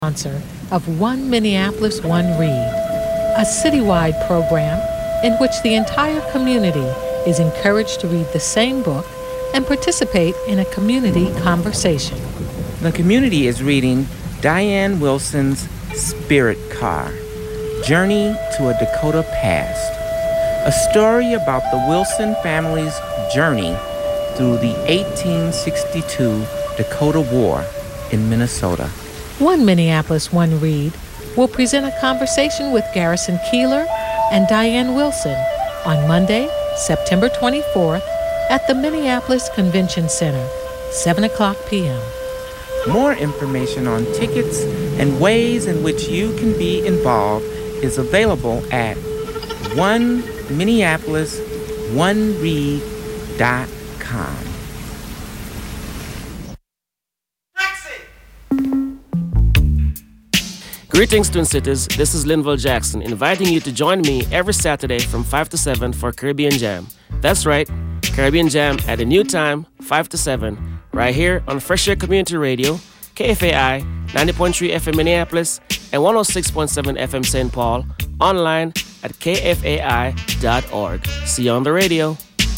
Sponsor of One Minneapolis, One Read, a citywide program in which the entire community is encouraged to read the same book and participate in a community conversation. The community is reading Diane Wilson's Spirit Car, Journey to a Dakota Past, a story about the Wilson family's journey through the 1862 Dakota War in Minnesota. One Minneapolis, One Read will present a conversation with Garrison Keillor and Diane Wilson on Monday, September 24th at the Minneapolis Convention Center, 7 o'clock p.m. More information on tickets and ways in which you can be involved is available at oneminneapolisoneread.com. Greetings, Twin Cities. This is Linville Jackson, inviting you to join me every Saturday from 5 to 7 for Caribbean Jam. That's right, Caribbean Jam at a new time, 5 to 7, right here on Fresh Air Community Radio, KFAI, 90.3 FM Minneapolis, and 106.7 FM St. Paul, online at kfai.org. See you on the radio.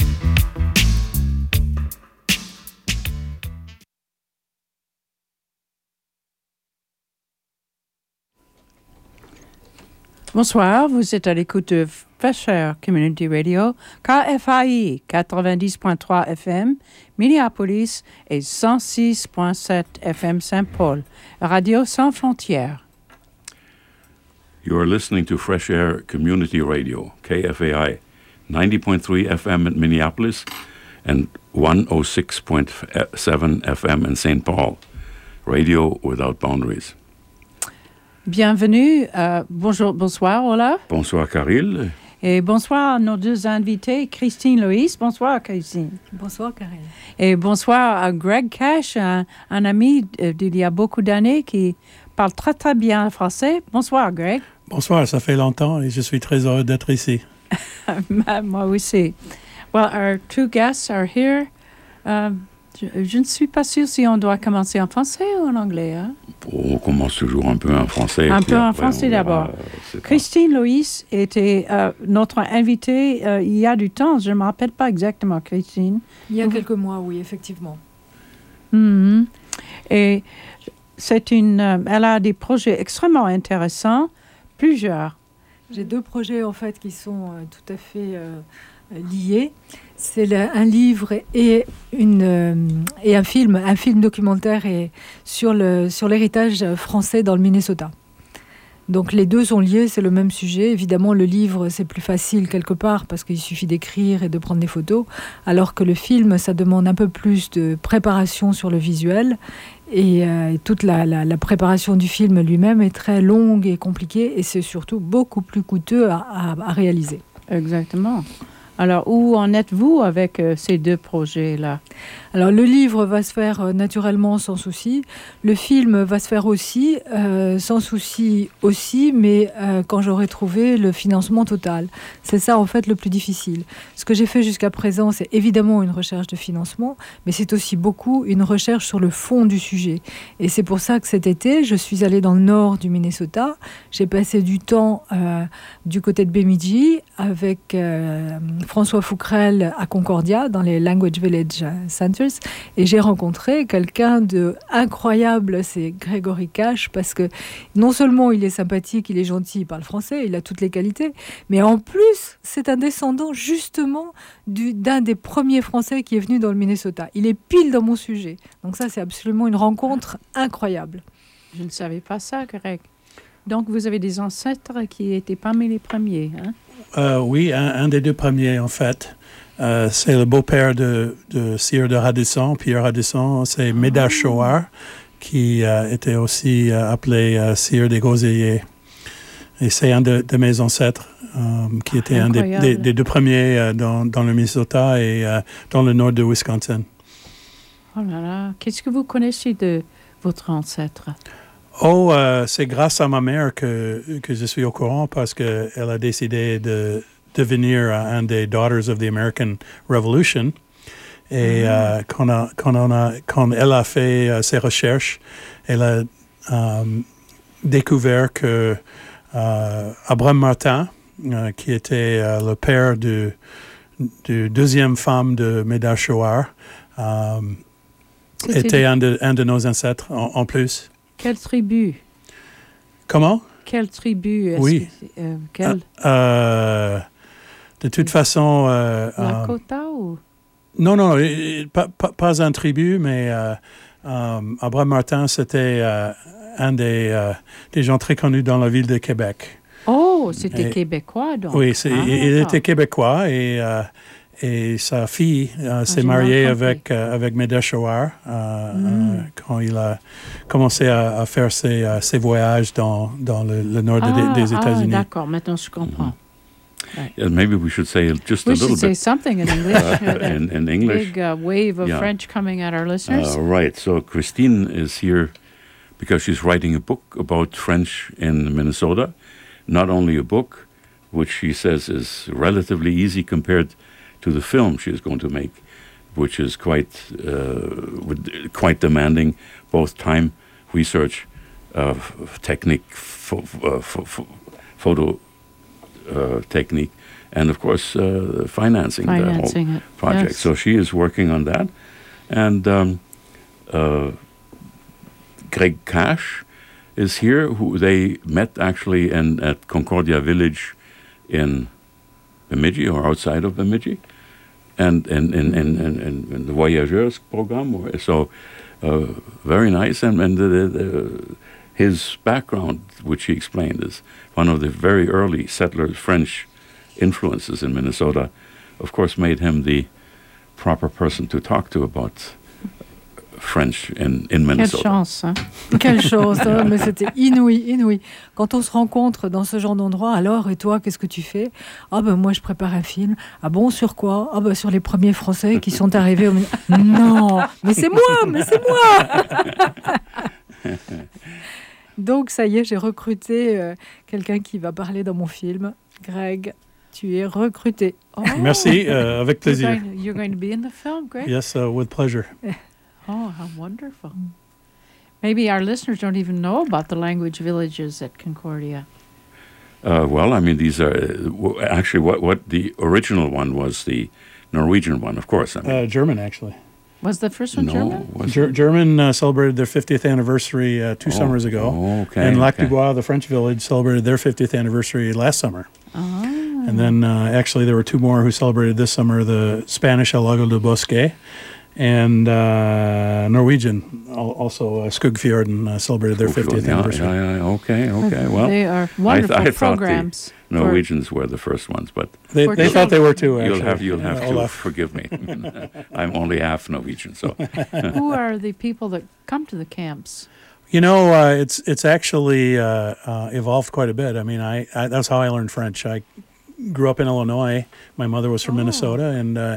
Bonsoir, vous êtes à l'écoute de Fresh Air Community Radio, KFAI 90.3 FM, Minneapolis et 106.7 FM Saint-Paul, Radio Sans Frontières. You are listening to Fresh Air Community Radio, KFAI, 90.3 FM in Minneapolis and 106.7 FM in St. Paul, Radio Without Boundaries. Bienvenue, bonsoir Olaf. Bonsoir Caril. Et bonsoir à nos deux invités, Christine Loïs. Bonsoir Christine. Bonsoir Caril. Et bonsoir à Greg Cash, un ami d'il y a beaucoup d'années qui parle très très bien français. Bonsoir Greg. Bonsoir, ça fait longtemps et je suis très heureux d'être ici. Moi aussi. Well, our two guests are here. Je ne suis pas sûre si on doit commencer en français ou en anglais. Hein? On commence toujours un peu en français. Un peu en français d'abord. Christine Loïs était notre invitée il y a du temps. Je ne me rappelle pas exactement, Christine. Il y a quelques mois, oui, effectivement. Mm-hmm. Et elle a des projets extrêmement intéressants, plusieurs. J'ai deux projets, en fait, qui sont tout à fait liés. C'est un livre et un film documentaire sur l'héritage français dans le Minnesota. Donc les deux sont liés, c'est le même sujet. Évidemment, le livre, c'est plus facile quelque part parce qu'il suffit d'écrire et de prendre des photos, alors que le film, ça demande un peu plus de préparation sur le visuel. Et toute la préparation du film lui-même est très longue et compliquée, et c'est surtout beaucoup plus coûteux à réaliser. Exactement. Alors, où en êtes-vous avec ces deux projets-là? Alors, le livre va se faire naturellement sans souci. Le film va se faire aussi, sans souci aussi, mais quand j'aurai trouvé le financement total. C'est ça, en fait, le plus difficile. Ce que j'ai fait jusqu'à présent, c'est évidemment une recherche de financement, mais c'est aussi beaucoup une recherche sur le fond du sujet. Et c'est pour ça que cet été, je suis allée dans le nord du Minnesota. J'ai passé du temps du côté de Bemidji avec François Fouquerel à Concordia, dans les Language Village Centers, et j'ai rencontré quelqu'un de incroyable, c'est Grégory Cash, parce que non seulement il est sympathique, il est gentil, il parle français, il a toutes les qualités, mais en plus, c'est un descendant justement d'un des premiers Français qui est venu dans le Minnesota. Il est pile dans mon sujet. Donc ça, c'est absolument une rencontre incroyable. Je ne savais pas ça, Greg. Donc, vous avez des ancêtres qui étaient parmi les premiers, hein? Oui, un des deux premiers, en fait. C'est le beau-père de sire de Radisson, Pierre Radisson. C'est Médard Chouard, qui était aussi appelé sire des Groseilliers. Et c'est un de mes ancêtres, qui était un des deux premiers dans le Minnesota et dans le nord de Wisconsin. Oh là là, qu'est-ce que vous connaissez de votre ancêtre? C'est grâce à ma mère que je suis au courant parce qu'elle a décidé de devenir un des Daughters of the American Revolution. Et quand elle a fait ses recherches, elle a découvert que Abraham Martin, qui était le père du deuxième femme de Médard Shoar, était un de nos ancêtres en plus. Quelle tribu? Comment? Quelle tribu? Oui. De toute façon... Lakota ou? Non, pas un tribu, mais Abraham Martin, c'était un des gens très connus dans la ville de Québec. Oh, c'était québécois, donc. Oui, il était québécois et sa fille s'est mariée avec Médard Shoar quand il a commencé à faire ses voyages dans le nord des États-Unis. D'accord, maintenant je comprends. Right. Yeah, maybe we should say just a little bit. We should say something in English. In English. Big wave of French coming at our listeners. Right. So Christine is here because she's writing a book about French in Minnesota. Not only a book, which she says is relatively easy compared to the film she is going to make, which is quite demanding, both time, research, technique, photo technique, and of course financing the whole project. Yes. So she is working on that. And Greg Cash is here, who they met actually at Concordia Village in Bemidji, or outside of Bemidji, and in the Voyageurs program. So very nice, and his background, which he explained, is one of the very early settlers, French influences in Minnesota, of course, made him the proper person to talk to about French in Minnesota. Quelle chance, hein? Quelle chance, hein? Mais c'était inouï. Quand on se rencontre dans ce genre d'endroit, alors, et toi, qu'est-ce que tu fais? Ah ben moi, je prépare un film. Ah bon, sur quoi? Ah ben sur les premiers Français qui sont arrivés au... Non, mais c'est moi. Donc, ça y est, j'ai recruté quelqu'un qui va parler dans mon film. Greg, tu es recruté. Oh. Merci, avec plaisir. You're going to be in the film, Greg? Yes, with pleasure. Oh, how wonderful. Maybe our listeners don't even know about the language villages at Concordia. Well, I mean, these are actually what the original one was, the Norwegian one, of course. I mean, German, actually. Was the first one German? German celebrated their 50th anniversary 2 summers ago. Okay. And Lac du Bois, the French village, celebrated their 50th anniversary last summer. Oh. And then actually there were 2 more who celebrated this summer, the Spanish El Lago del Bosque and Norwegian, also Skugfjorden, celebrated their 50th anniversary. Yeah, okay. Well, they are wonderful I programs. Thought the Norwegians were the first ones, but they thought they were too. Actually. You'll have to forgive me. I'm only half Norwegian, so. Who are the people that come to the camps? You know, it's actually evolved quite a bit. I mean, I that's how I learned French. I grew up in Illinois. My mother was from Minnesota, and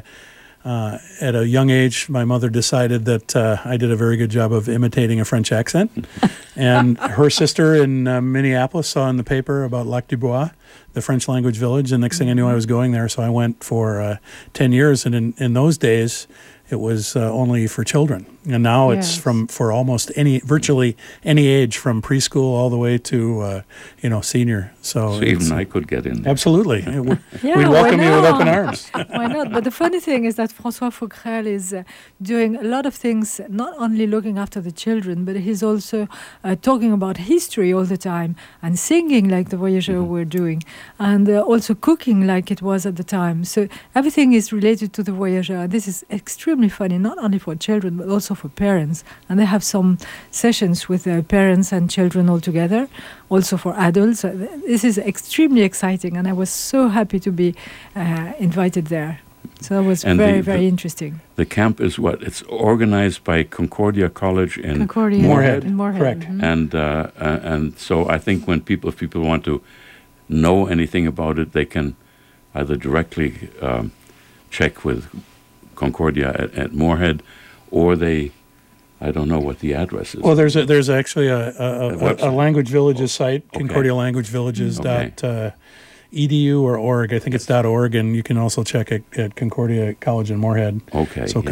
at a young age, my mother decided that I did a very good job of imitating a French accent. And her sister in Minneapolis saw in the paper about Lac du Bois, the French language village, and next thing I knew I was going there, so I went for 10 years. And in those days, it was only for children. And now it's for almost virtually any age, from preschool all the way to, senior. So even I could get in there. Absolutely. We'd welcome you with open arms. Why not? But the funny thing is that François Fauquerel is doing a lot of things, not only looking after the children, but he's also talking about history all the time and singing like the Voyageurs were doing, and also cooking like it was at the time. So everything is related to the Voyageurs. This is extremely funny, not only for children, but also for parents. And they have some sessions with parents and children all together, also for adults. This is extremely exciting, and I was so happy to be invited there. So that was very interesting. The camp is what? It's organized by Concordia College in Moorhead. Correct. Mm-hmm. And so I think if people want to know anything about it, they can either directly check with Concordia at Moorhead, or I don't know what the address is. Well, there's actually a Language Villages site, Concordia Language Villages .edu or org. I think it's .org, and you can also check it at Concordia College in Moorhead. Okay. So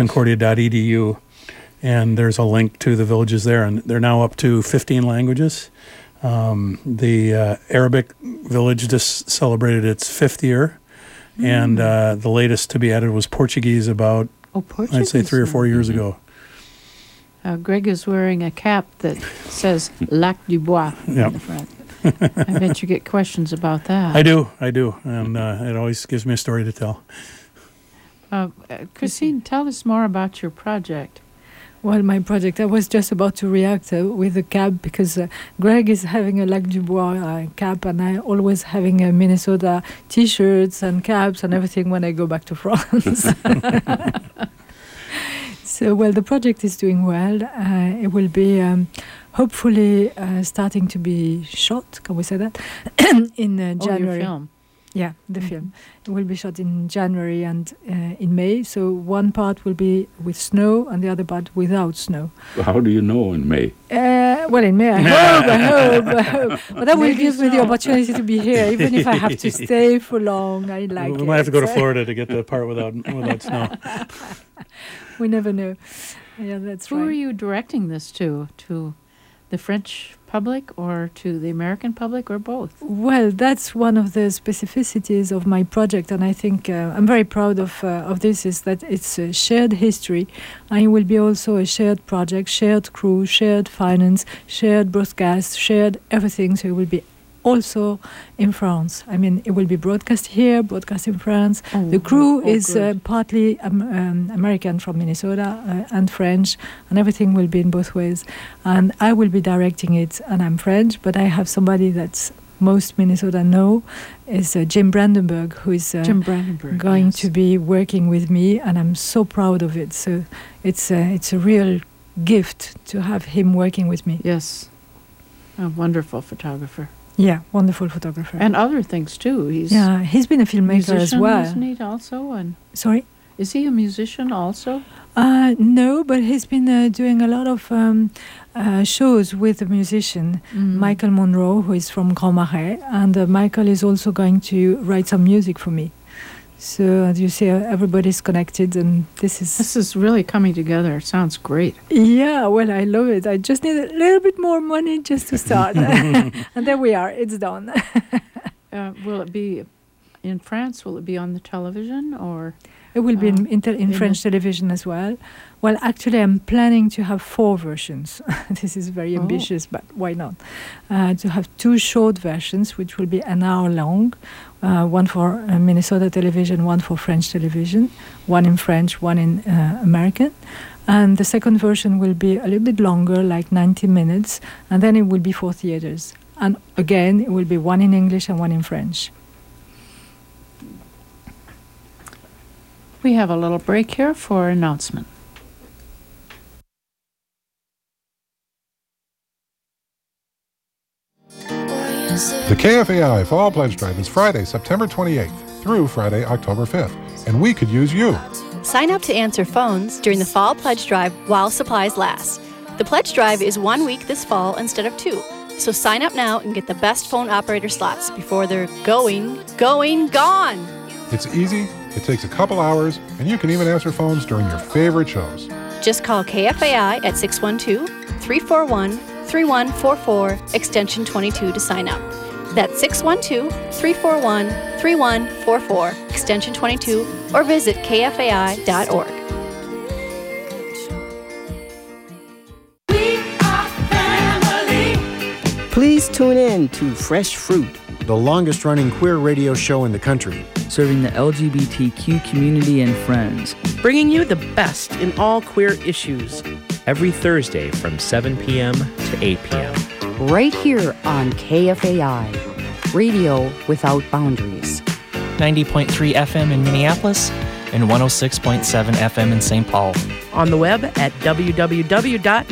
concordia.edu, and there's a link to the villages there, and they're now up to 15 languages. The Arabic village just celebrated its 5th year, and the latest to be added was Portuguese about, Portuguese. I'd say 3 or 4 years ago. Greg is wearing a cap that says Lac du Bois Yep. in the front. I bet you get questions about that. I do, and it always gives me a story to tell. Christine, tell us more about your project. Well, my project, I was just about to react with the cap because Greg is having a Lac du Bois cap, and I always having a Minnesota T-shirts and caps and everything when I go back to France. So, well, the project is doing well. It will be hopefully starting to be shot, can we say that, in January. Your film. Yeah, the film. It will be shot in January and in May. So one part will be with snow and the other part without snow. How do you know in May? Well, in May, I hope. But that will give me the opportunity to be here, even if I have to stay for long. I like it. We might have to go to Florida to get the part without snow. We never know. Yeah, that's right. Who are you directing this to? To the French public or to the American public or both? Well, that's one of the specificities of my project, and I think I'm very proud of this, is that it's a shared history, and it will be also a shared project, shared crew, shared finance, shared broadcast, shared everything, so it will be also in France. I mean, it will be broadcast here, broadcast in France. The crew is partly American from Minnesota and French, and everything will be in both ways. And I will be directing it, and I'm French, but I have somebody that's most Minnesota know is Jim Brandenburg, who is going to be working with me, and I'm so proud of it. So it's a real gift to have him working with me. Yes, a wonderful photographer. Yeah, wonderful photographer. And other things too. He's been a filmmaker as well. Isn't he also? And sorry? Is he a musician also? No, but he's been doing a lot of shows with a musician, Michael Monroe, who is from Grand Marais. And Michael is also going to write some music for me. So as you see, everybody's connected, and this is really coming together. It sounds great. Yeah, well, I love it. I just need a little bit more money just to start. And there we are. It's done. Will it be in France? Will it be on the television, or? It will be in French television as well. Well, actually, I'm planning to have 4 versions. This is very ambitious, but why not? To have 2 short versions, which will be an hour long. One for Minnesota television, one for French television, one in French, one in American. And the second version will be a little bit longer, like 90 minutes, and then it will be for theaters. And again, it will be one in English and one in French. We have a little break here for announcement. The KFAI Fall Pledge Drive is Friday, September 28th through Friday, October 5th, and we could use you. Sign up to answer phones during the Fall Pledge Drive while supplies last. The Pledge Drive is 1 week this fall instead of 2, so sign up now and get the best phone operator slots before they're gone. It's easy, it takes a couple hours, and you can even answer phones during your favorite shows. Just call KFAI at 612-341-3144, extension 22 to sign up. That's 612-341-3144, extension 22, or visit kfai.org. Please tune in to Fresh Fruit, the longest-running queer radio show in the country, serving the LGBTQ community and friends, bringing you the best in all queer issues. Every Thursday from 7 p.m. to 8 p.m. Right here on KFAI, Radio Without Boundaries. 90.3 FM in Minneapolis and 106.7 FM in St. Paul. On the web at www.kfai.org.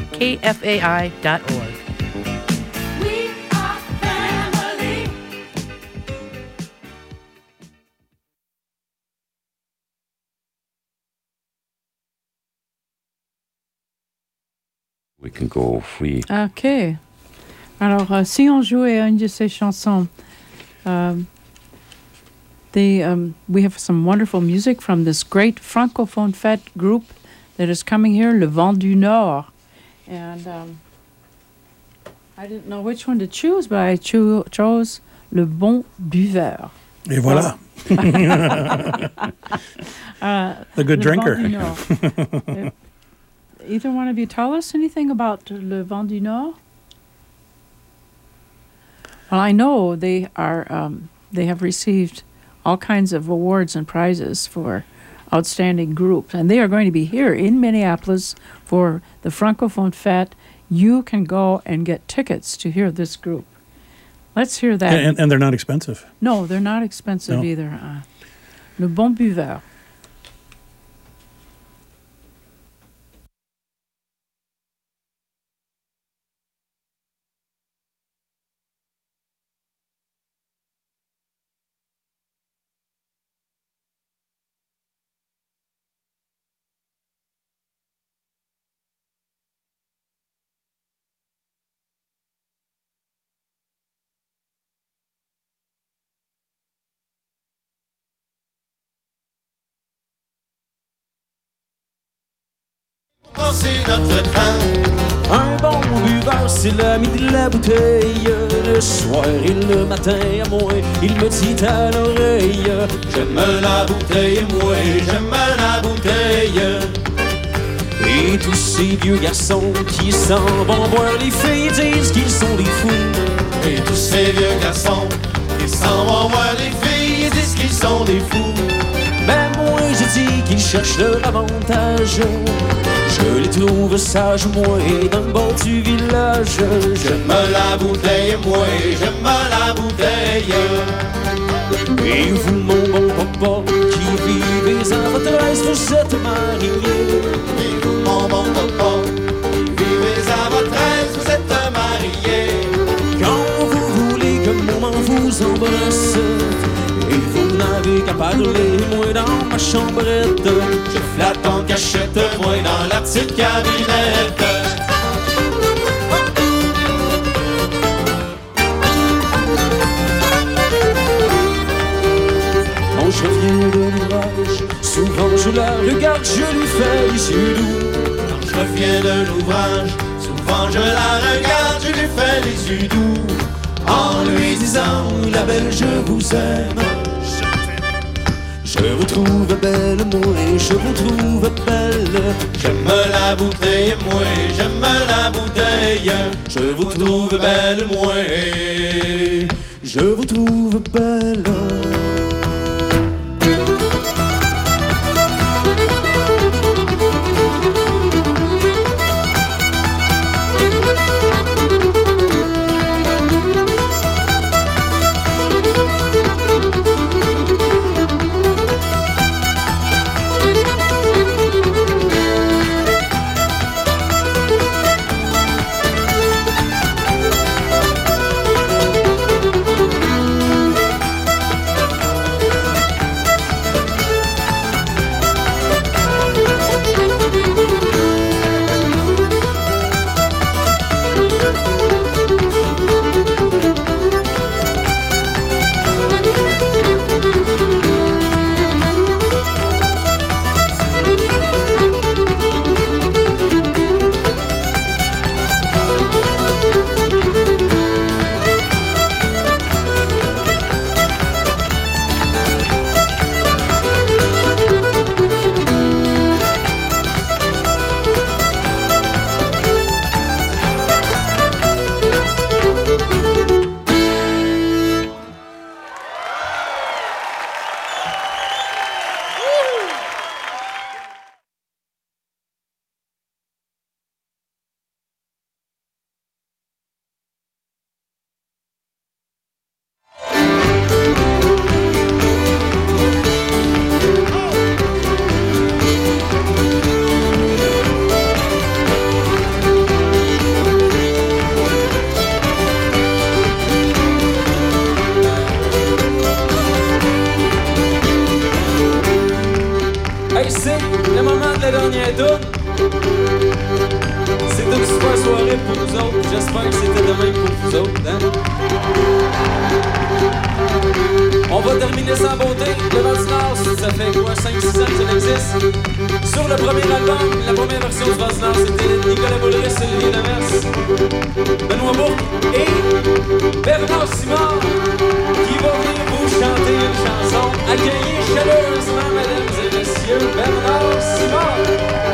We can go free. OK. Alors, si on jouait une de ces chansons, we have some wonderful music from this great francophone fête group that is coming here, Le Vent du Nord. And I didn't know which one to choose, but I chose Le Bon Buveur. Et voilà. The good drinker. Either one of you tell us anything about Le Vent du Nord? Well, I know they have received all kinds of awards and prizes for outstanding groups, and they are going to be here in Minneapolis for the Francophone Fête. You can go and get tickets to hear this group. Let's hear that. And they're not expensive. No, they're not expensive either. Le Bon Buveur. C'est notre temps. Un bon buveur, c'est l'ami de la bouteille. Le soir et le matin à moi, il me dit à l'oreille: j'aime la bouteille, moi, j'aime la bouteille. Et tous ces vieux garçons qui s'en vont voir les filles disent qu'ils sont des fous. Et tous ces vieux garçons qui s'en vont voir les filles disent qu'ils sont des fous. Ben moi je dis qu'ils cherchent leur avantage. Je les trouve sages, moi, dans le bord du village. J'aime la bouteille, moi, j'aime la bouteille. Et vous, mon bon papa, qui vivez à votre aise, vous êtes mariés. Et vous, mon bon papa, qui vivez à votre aise, vous êtes mariés. Quand vous voulez que maman vous embrasse, et vous n'avez qu'à parler, moi dans ma chambrette, je flatte en cachette, moi dans la petite cabinette. Quand je reviens de l'ouvrage, souvent je la regarde, je lui fais les yeux doux. Quand je reviens de l'ouvrage, souvent je la regarde, je lui fais les yeux doux. En lui disant, la belle, je vous aime. Je vous trouve belle, moi, je vous trouve belle. J'aime la bouteille, moi, j'aime la bouteille. Je vous trouve belle, moi, je vous trouve belle. ça fait quoi, 5-6 ans que ça existe. Sur le premier album, la première version du Voisinage, c'était Nicolas Boulris, Sylvie Lemers, Benoît Bourque et Bernard Simard qui va venir vous chanter une chanson. Accueillez chaleureusement, mesdames et messieurs, Bernard Simard.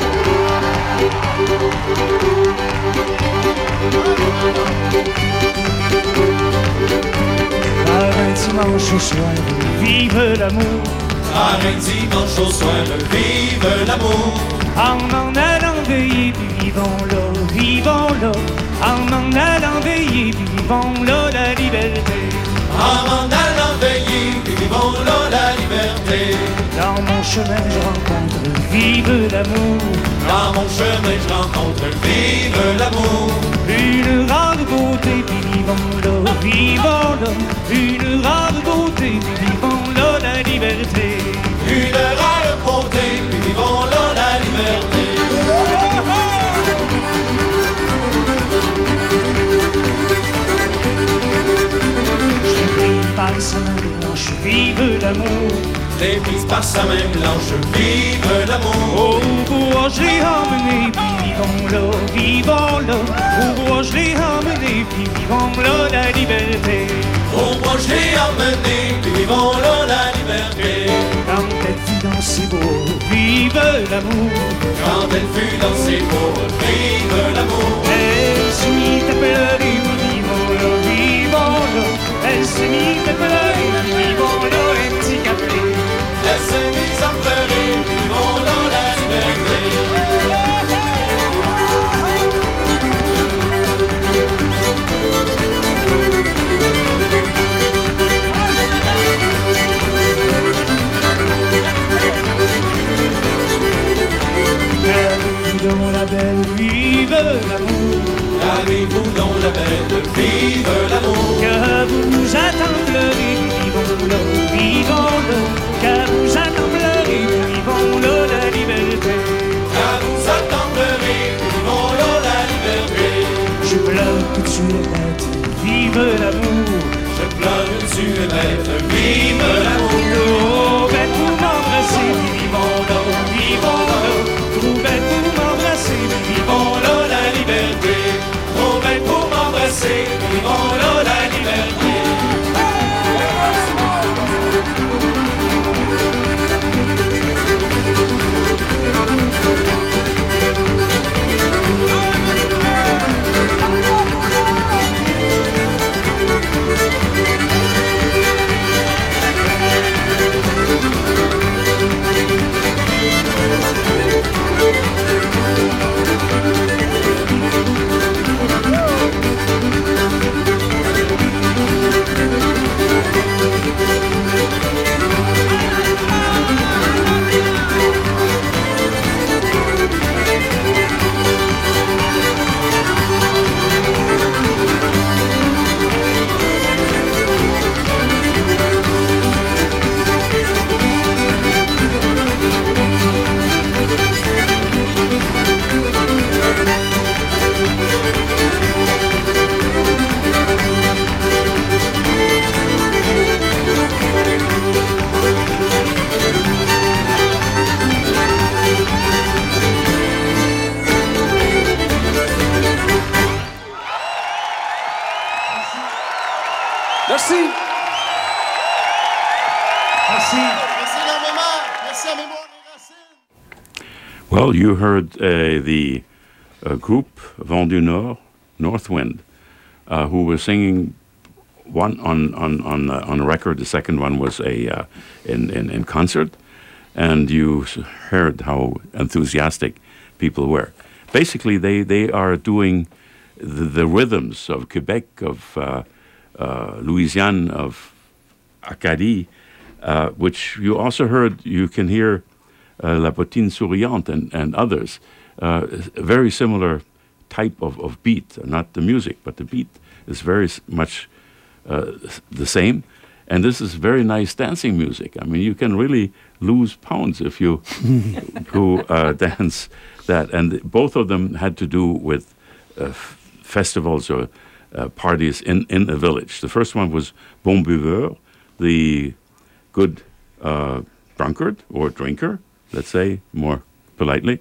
Un dimanche au soir, vive l'amour. Un dimanche au soir, vive l'amour. En allant veiller, vivons-le, vivons-le. En allant veiller, vivons-le la liberté. En allant veiller, vivons-le la liberté. Dans mon chemin, je rencontre, vive l'amour. Dans mon chemin, je rencontre, vive l'amour. Une rare beauté, vivons-le, vivons-le. Une rare beauté, vivons-le la liberté. Une rare beauté, vivons-le la liberté. Je prie par sa main blanche, vive l'amour. Les prises par sa main blanche, vive l'amour. Au bois je l'ai emmené, puis vivons-le, vivons-le. Au bois je l'ai emmené, puis vivons-le la liberté. Au bois je l'ai emmené, puis vivons-le la liberté. Quand elle fut dans ses beaux, vive l'amour. Quand elle fut dans ses beaux, vive l'amour. Elle se mit à pleurer, vivons-le, vivons-le. Elle se mit à pleurer, vivons-le, un petit café. Elle s'est mise à pleurer, vivons-le la liberté. Dont la belle, vive l'amour. Avez-vous dont la belle, vive l'amour. Que vous attend pleurer, vivons-le, vivons-le. Que vous attend pleurer, vivons-le la liberté. Que vous attend pleurer, vivons-le la liberté. Je pleure que tu es bête, vive l'amour. Je pleure que tu es bête, vive l'amour. Oh, bête pour m'embrasser, vivons-le, vivons-le. Trop bête pour m'embrasser, vivons-le la liberté. Trop bête pour m'embrasser, vivons-le la liberté. Merci. Merci. Well, you heard the group Vent du Nord, North Wind, who was singing one on record. The second one was in concert, and you heard how enthusiastic people were. Basically, they are doing the rhythms of Quebec, of Louisiane, of Acadie, which you also heard. You can hear La Bottine Souriante and others. Very similar type of beat, not the music, but the beat is very much the same. And this is very nice dancing music. I mean, you can really lose pounds if you go dance that. And both of them had to do with festivals or parties in a village. The first one was Bon Buveur, the good drunkard or drinker, let's say more politely.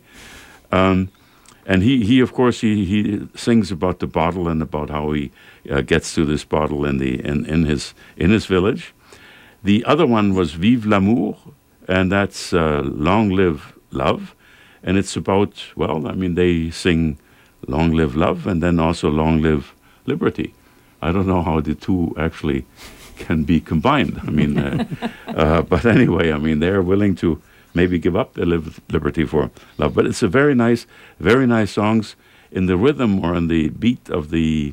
And he of course, he sings about the bottle and about how he gets to this bottle in his village. The other one was Vive l'amour, and that's Long Live Love, and it's about, well, I mean, they sing Long Live Love and then also Long Live Liberty. I don't know how the two actually can be combined. I mean, but anyway, I mean, they're willing to maybe give up their liberty for love. But it's a very nice songs in the rhythm or in the beat of the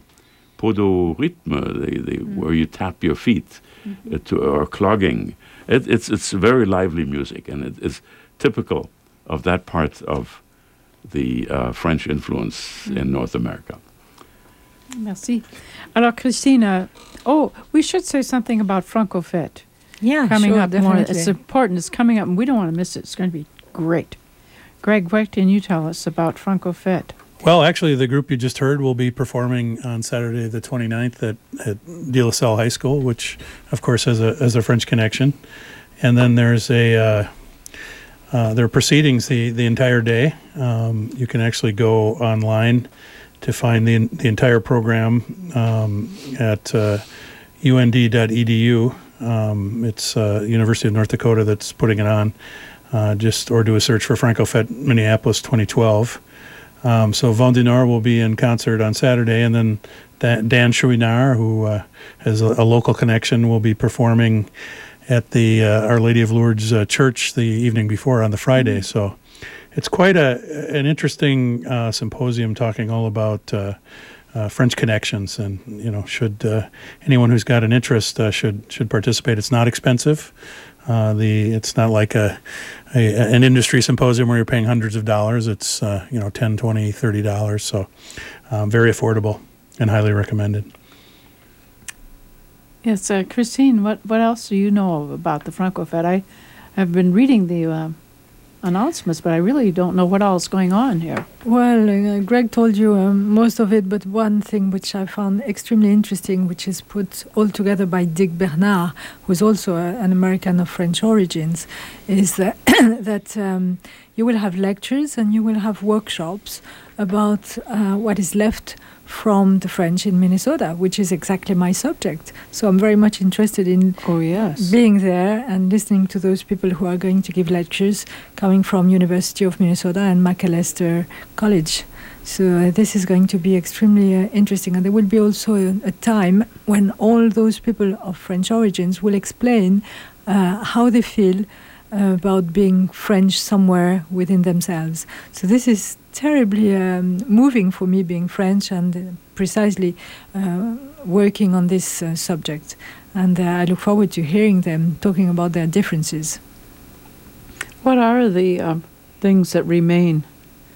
podorythme, where you tap your feet or clogging. It's very lively music, and it's typical of that part of the French influence in North America. Merci. Alors, Christine, we should say something about Francofête. Yeah, coming sure, up definitely. more. It's important. It's coming up, and we don't want to miss it. It's going to be great. Greg, what can you tell us about Francofête? Well, actually, the group you just heard will be performing on Saturday the 29th at De La Salle High School, which, of course, has a French connection. And then there's there are proceedings the entire day. You can actually go online to find the entire program at und.edu. It's University of North Dakota that's putting it on. Or do a search for Francofête Minneapolis 2012. So Vent du Nord will be in concert on Saturday, and then Dan Chouinard, who has a local connection, will be performing at the Our Lady of Lourdes Church the evening before on the Friday. So it's quite an interesting symposium talking all about French connections, and should anyone who's got an interest should participate. It's not expensive. It's not like an industry symposium where you're paying hundreds of dollars. It's $10, $20, $30, so very affordable and highly recommended. Yes, Christine, what else do you know about the Francofête? I have been reading the announcements, but I really don't know what else is going on here. Well, Greg told you most of it, but one thing which I found extremely interesting, which is put all together by Dick Bernard, who's also an American of French origins, is that you will have lectures and you will have workshops about what is left from the French in Minnesota, which is exactly my subject. So I'm very much interested in being there and listening to those people who are going to give lectures coming from University of Minnesota and Macalester College. So this is going to be extremely interesting. And there will be also a time when all those people of French origins will explain how they feel about being French somewhere within themselves. So this is terribly moving for me, being French and precisely working on this subject. And I look forward to hearing them talking about their differences. What are the things that remain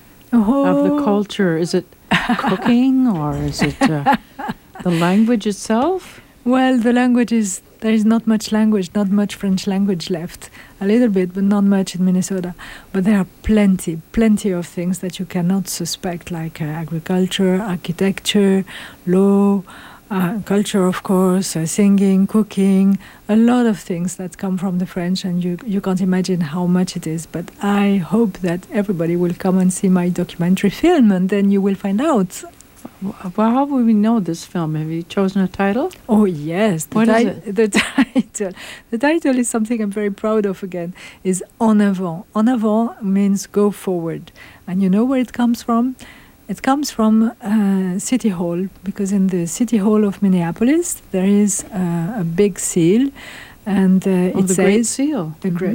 of the culture? Is it cooking, or is it the language itself? Well, the language is... There is not much language, not much French language left. A little bit, but not much in Minnesota. But there are plenty of things that you cannot suspect, like agriculture, architecture, law, culture, of course, singing, cooking, a lot of things that come from the French, and you can't imagine how much it is. But I hope that everybody will come and see my documentary film, and then you will find out. Well, how will we know this film? Have you chosen a title? Oh, yes. What is it? The title. The title is something I'm very proud of again, is En Avant. En Avant means go forward. And you know where it comes from? It comes from City Hall, because in the City Hall of Minneapolis, there is a big seal. And it the says... Great Seal.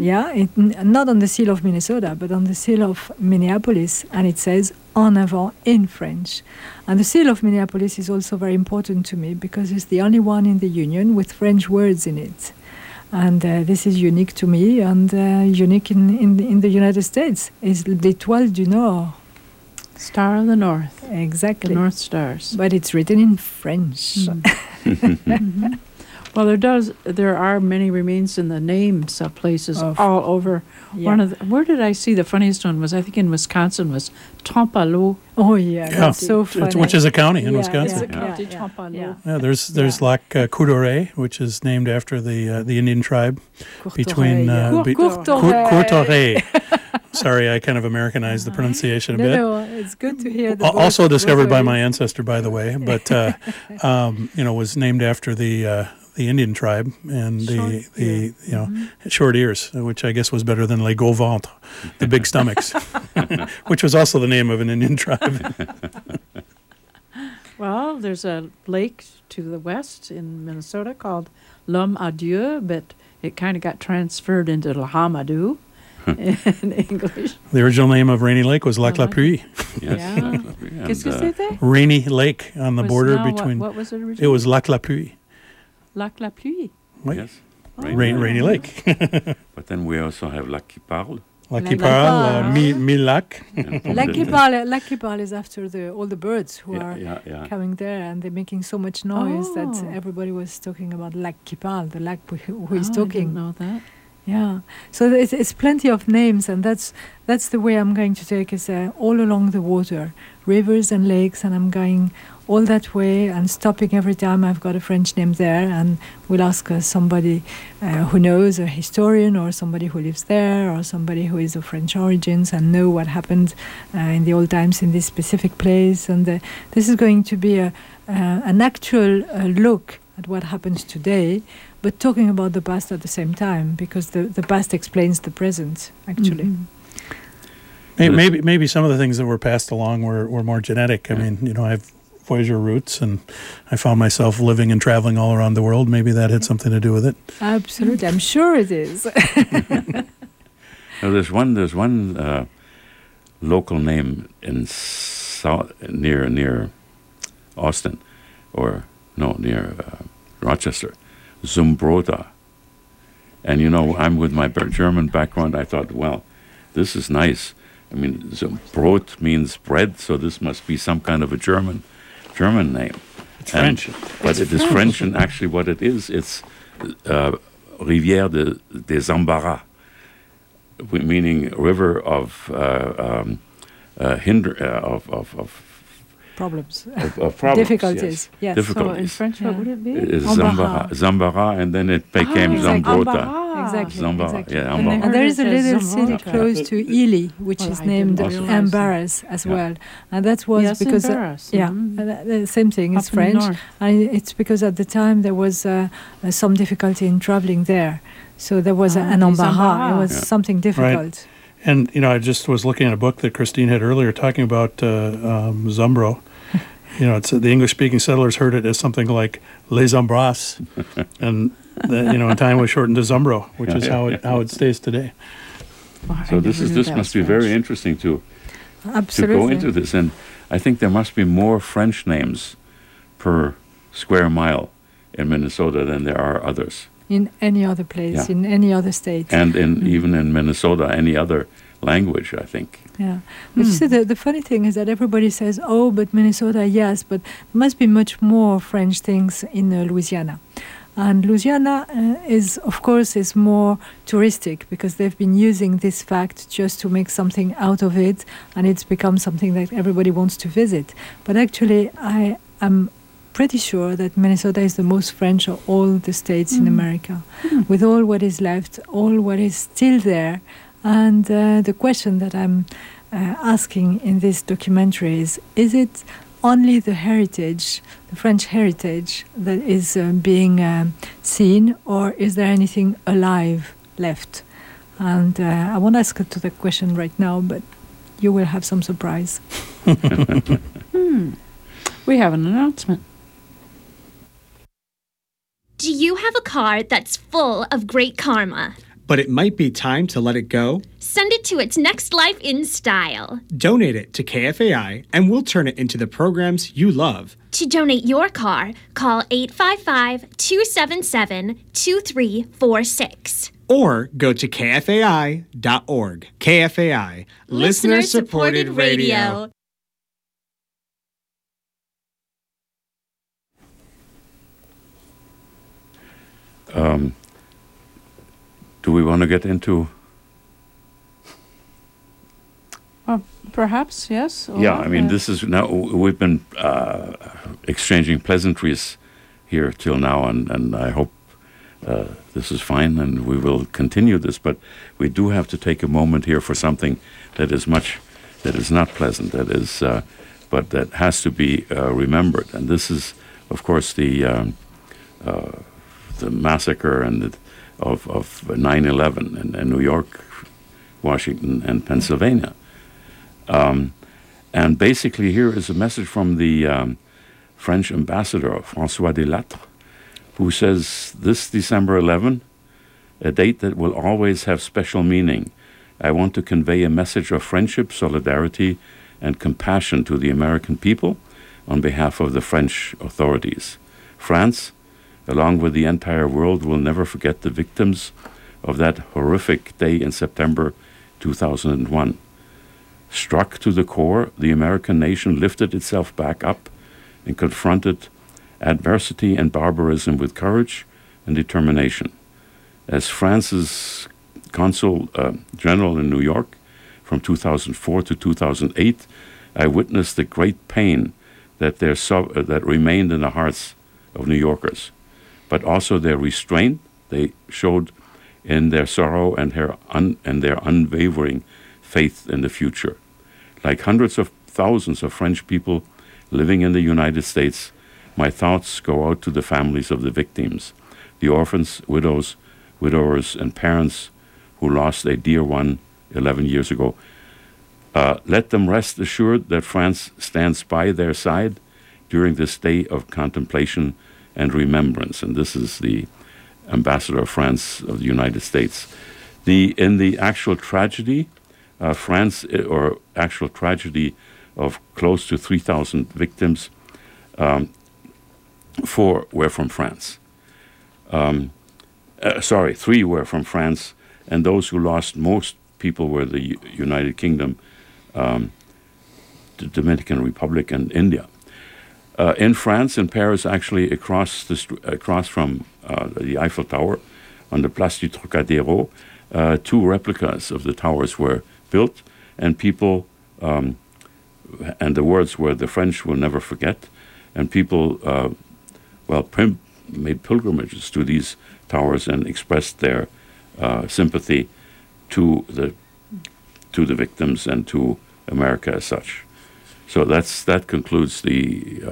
Not on the seal of Minnesota, but on the seal of Minneapolis. And it says En Avant in French. And the seal of Minneapolis is also very important to me because it's the only one in the Union with French words in it. And this is unique to me and unique in the United States. It's l'Étoile du Nord. Star of the North. Exactly. The North Stars. But it's written in French. Well, there are many remains in the names of places all over. Yeah. Where did I see the funniest one was, I think in Wisconsin, was Trompe-l'Eau. Oh, yeah, that's so funny. Which is a county in Wisconsin. Trompe-l'Eau. There's Lac Courtoret, which is named after the Indian tribe between Courtoret. Sorry, I kind of Americanized the pronunciation a bit. No, it's good to hear. Also discovered by my ancestor, by the way, but was named after the Indian tribe and the short ears, which I guess was better than les gros ventres, the big stomachs, which was also the name of an Indian tribe. Well, there's a lake to the west in Minnesota called L'Homme à Dieu, but it kind of got transferred into L'Hamadou in English. The original name of Rainy Lake was Lac La Pluie. Yes, Lac La Pluie. Qu'est-ce que c'était? Rainy Lake on the border between. What was it originally? It was Lac La Pluie. Lac La Pluie. Oui. Yes. Rainy Lake. But then we also have Lac qui parle. Lac qui parle, mille lacs. Lac qui parle is after all the birds who are coming there, and they're making so much noise that everybody was talking about Lac qui parle, the lac who is talking. I didn't know that. Yeah, so it's plenty of names, and that's the way I'm going to take is all along the water, rivers and lakes, and I'm going all that way and stopping every time I've got a French name there, and we'll ask somebody who knows, a historian or somebody who lives there or somebody who is of French origins and know what happened in the old times in this specific place, and this is going to be an actual look at what happens today, but talking about the past at the same time, because the past explains the present, actually. Mm-hmm. Maybe some of the things that were passed along were more genetic. I mean, I have Voyager roots, and I found myself living and traveling all around the world. Maybe that had something to do with it. Absolutely, I'm sure it is. Now, there's one local name in near Austin, near Rochester, Zumbrota. And I'm with my German background. I thought, well, this is nice. I mean, Brot means bread, so this must be some kind of a German name. It's French. But it is French, and actually what it is, it's Rivière des Embarras, meaning river of problems. Of problems. Difficulties. Yes. Difficulties. So in French, what would it be? It's Zambara, and then it became Zambrota. Exactly. Zambara. Yeah, and there is a little city close to Ely, which is named Embarras as well. And that was because... the same thing, it's French. And it's because at the time there was some difficulty in traveling there. So there was an embarras. It was something difficult. Right. And, I just was looking at a book that Christine had earlier talking about Zumbro. It's the English-speaking settlers heard it as something like Les Embrasses, and in time was shortened to Zumbro, which is how it stays today. So this must be very interesting to go into this, and I think there must be more French names per square mile in Minnesota than there are others. In any other place, in any other state. And even in Minnesota, any other language, I think. Yeah. But you see, the funny thing is that everybody says, oh, but Minnesota, yes, but there must be much more French things in Louisiana. And Louisiana is more touristic, because they've been using this fact just to make something out of it, and it's become something that everybody wants to visit. But actually, I am pretty sure that Minnesota is the most French of all the states in America, with all what is left, all what is still there. And the question that I'm asking in this documentary is it only the heritage, the French heritage, that is being seen, or is there anything alive left? And I won't ask her to the question right now, but you will have some surprise. We have an announcement. Do you have a car that's full of great karma? But it might be time to let it go? Send it to its next life in style. Donate it to KFAI, and we'll turn it into the programs you love. To donate your car, call 855-277-2346. Or go to KFAI.org. KFAI, listener-supported radio. Do we want to get into? Perhaps, yes. Yeah, I mean, this is now, we've been exchanging pleasantries here till now, and I hope this is fine, and we will continue this, but we do have to take a moment here for something that is not pleasant, but that has to be remembered, and this is, of course, the massacre of 9/11 in New York, Washington, and Pennsylvania. And basically here is a message from the French ambassador, François Delattre, who says, this December 11, a date that will always have special meaning, I want to convey a message of friendship, solidarity, and compassion to the American people on behalf of the French authorities. France, along with the entire world, will never forget the victims of that horrific day in September 2001. Struck to the core, the American nation lifted itself back up and confronted adversity and barbarism with courage and determination. As France's consul general in New York from 2004 to 2008, I witnessed the great pain that remained in the hearts of New Yorkers, but also their restraint they showed in their sorrow and their unwavering faith in the future. Like hundreds of thousands of French people living in the United States, my thoughts go out to the families of the victims, the orphans, widows, widowers, and parents who lost a dear one 11 years ago. Let them rest assured that France stands by their side during this day of contemplation and remembrance. And this is the ambassador of France of the United States. In the actual tragedy, actual tragedy of close to 3,000 victims, 4 were from France. 3 were from France, and those who lost most people were the United Kingdom, the Dominican Republic, and India. In France, in Paris, actually across from the Eiffel Tower, on the Place du Trocadéro, 2 replicas of the towers were built, and people, and the words were, the French will never forget, and people, made pilgrimages to these towers and expressed their sympathy to the victims and to America as such. So that concludes the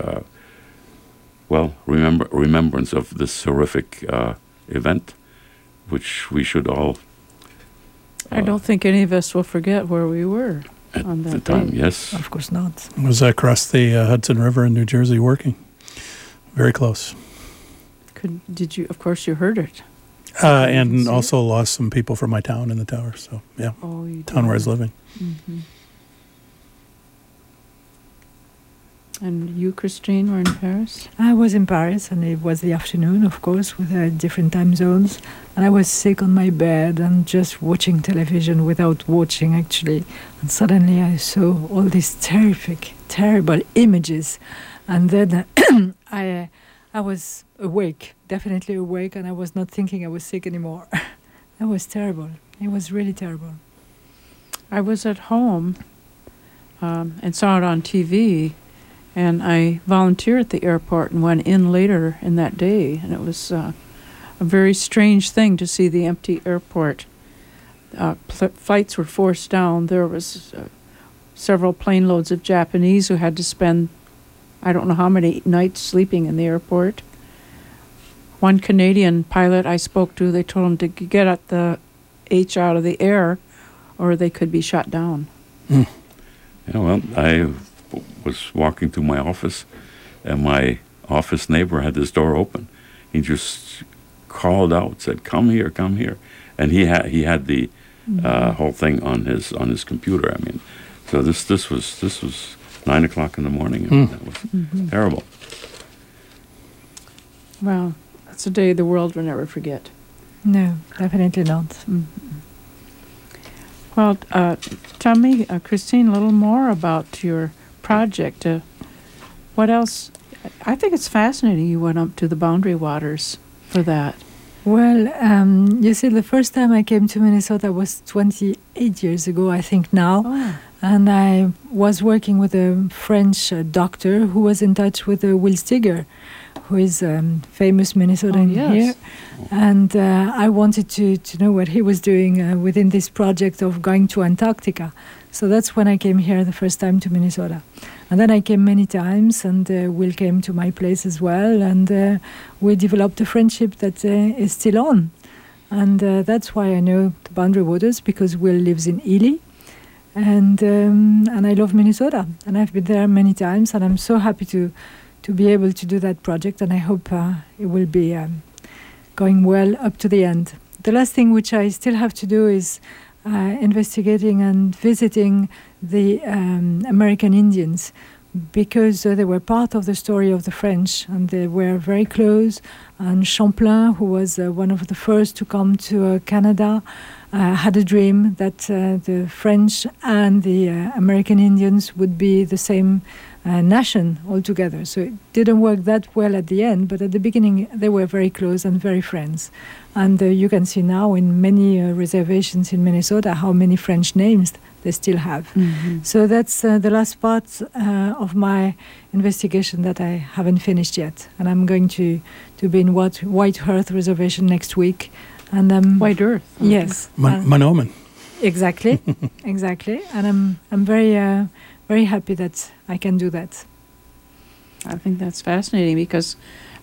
remembrance of this horrific event, which we should all. I don't think any of us will forget where we were on that the time. day. Yes, of course not. I was across the Hudson River in New Jersey working, very close. Did you? Of course, you heard it. And also lost some people from my town in the tower. So yeah, town where I was living. Mm-hmm. And you, Christine, were in Paris? I was in Paris, and it was the afternoon, of course, with different time zones. And I was sick on my bed and just watching television without watching, actually. And suddenly I saw all these terrible images. And then I was awake, definitely awake, and I was not thinking I was sick anymore. That was terrible. It was really terrible. I was at home and saw it on TV. And I volunteered at the airport and went in later in that day. And it was a very strange thing to see the empty airport. Flights were forced down. There was several plane loads of Japanese who had to spend, I don't know how many nights sleeping in the airport. One Canadian pilot I spoke to, they told him to get at the H out of the air or they could be shot down. Yeah, well, I was walking to my office, and my office neighbor had his door open. He just called out, said, "Come here, come here," and he had the whole thing on his computer. I mean, so this was 9 o'clock in the morning. I mean, that was terrible. Well, that's a day the world will never forget. No, definitely not. Mm-hmm. Well, tell me, Christine, a little more about your project. What else? I think it's fascinating you went up to the Boundary Waters for that. Well, you see, the first time I came to Minnesota was 28 years ago, I think now. Oh. And I was working with a French doctor who was in touch with Will Steger, who is a famous Minnesotan here. And I wanted to know what he was doing within this project of going to Antarctica. So that's when I came here the first time to Minnesota. And then I came many times, and Will came to my place as well. And we developed a friendship that is still on. And that's why I know the Boundary Waters, because Will lives in Ely. And I love Minnesota. And I've been there many times, and I'm so happy to be able to do that project. And I hope it will be going well up to the end. The last thing which I still have to do is investigating and visiting the American Indians, because they were part of the story of the French, and they were very close. And Champlain, who was one of the first to come to Canada, had a dream that the French and the American Indians would be the same nation altogether. So it didn't work that well at the end, but at the beginning they were very close and very friends. And you can see now in many reservations in Minnesota how many French names they still have. Mm-hmm. So that's the last part of my investigation that I haven't finished yet. And I'm going to be in White Earth Reservation next week. And White Earth? Yes. Mahnomen. Exactly, exactly. And I'm very, very happy that I can do that. I think that's fascinating, because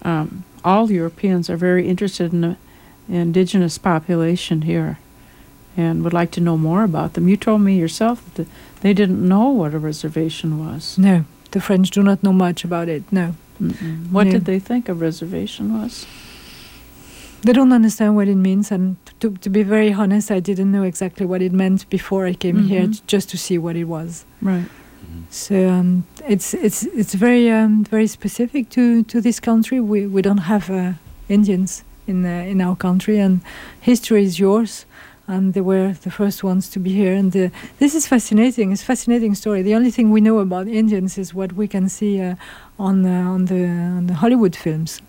all Europeans are very interested in the indigenous population here and would like to know more about them. You told me yourself that they didn't know what a reservation was. No, the French do not know much about it, no. Mm-mm. What did they think a reservation was? They don't understand what it means, and to be very honest, I didn't know exactly what it meant before I came here, just to see what it was. Right. So it's very very specific to this country. We don't have Indians in our country, and history is yours, and they were the first ones to be here. And this is fascinating. It's a fascinating story. The only thing we know about Indians is what we can see on the Hollywood films.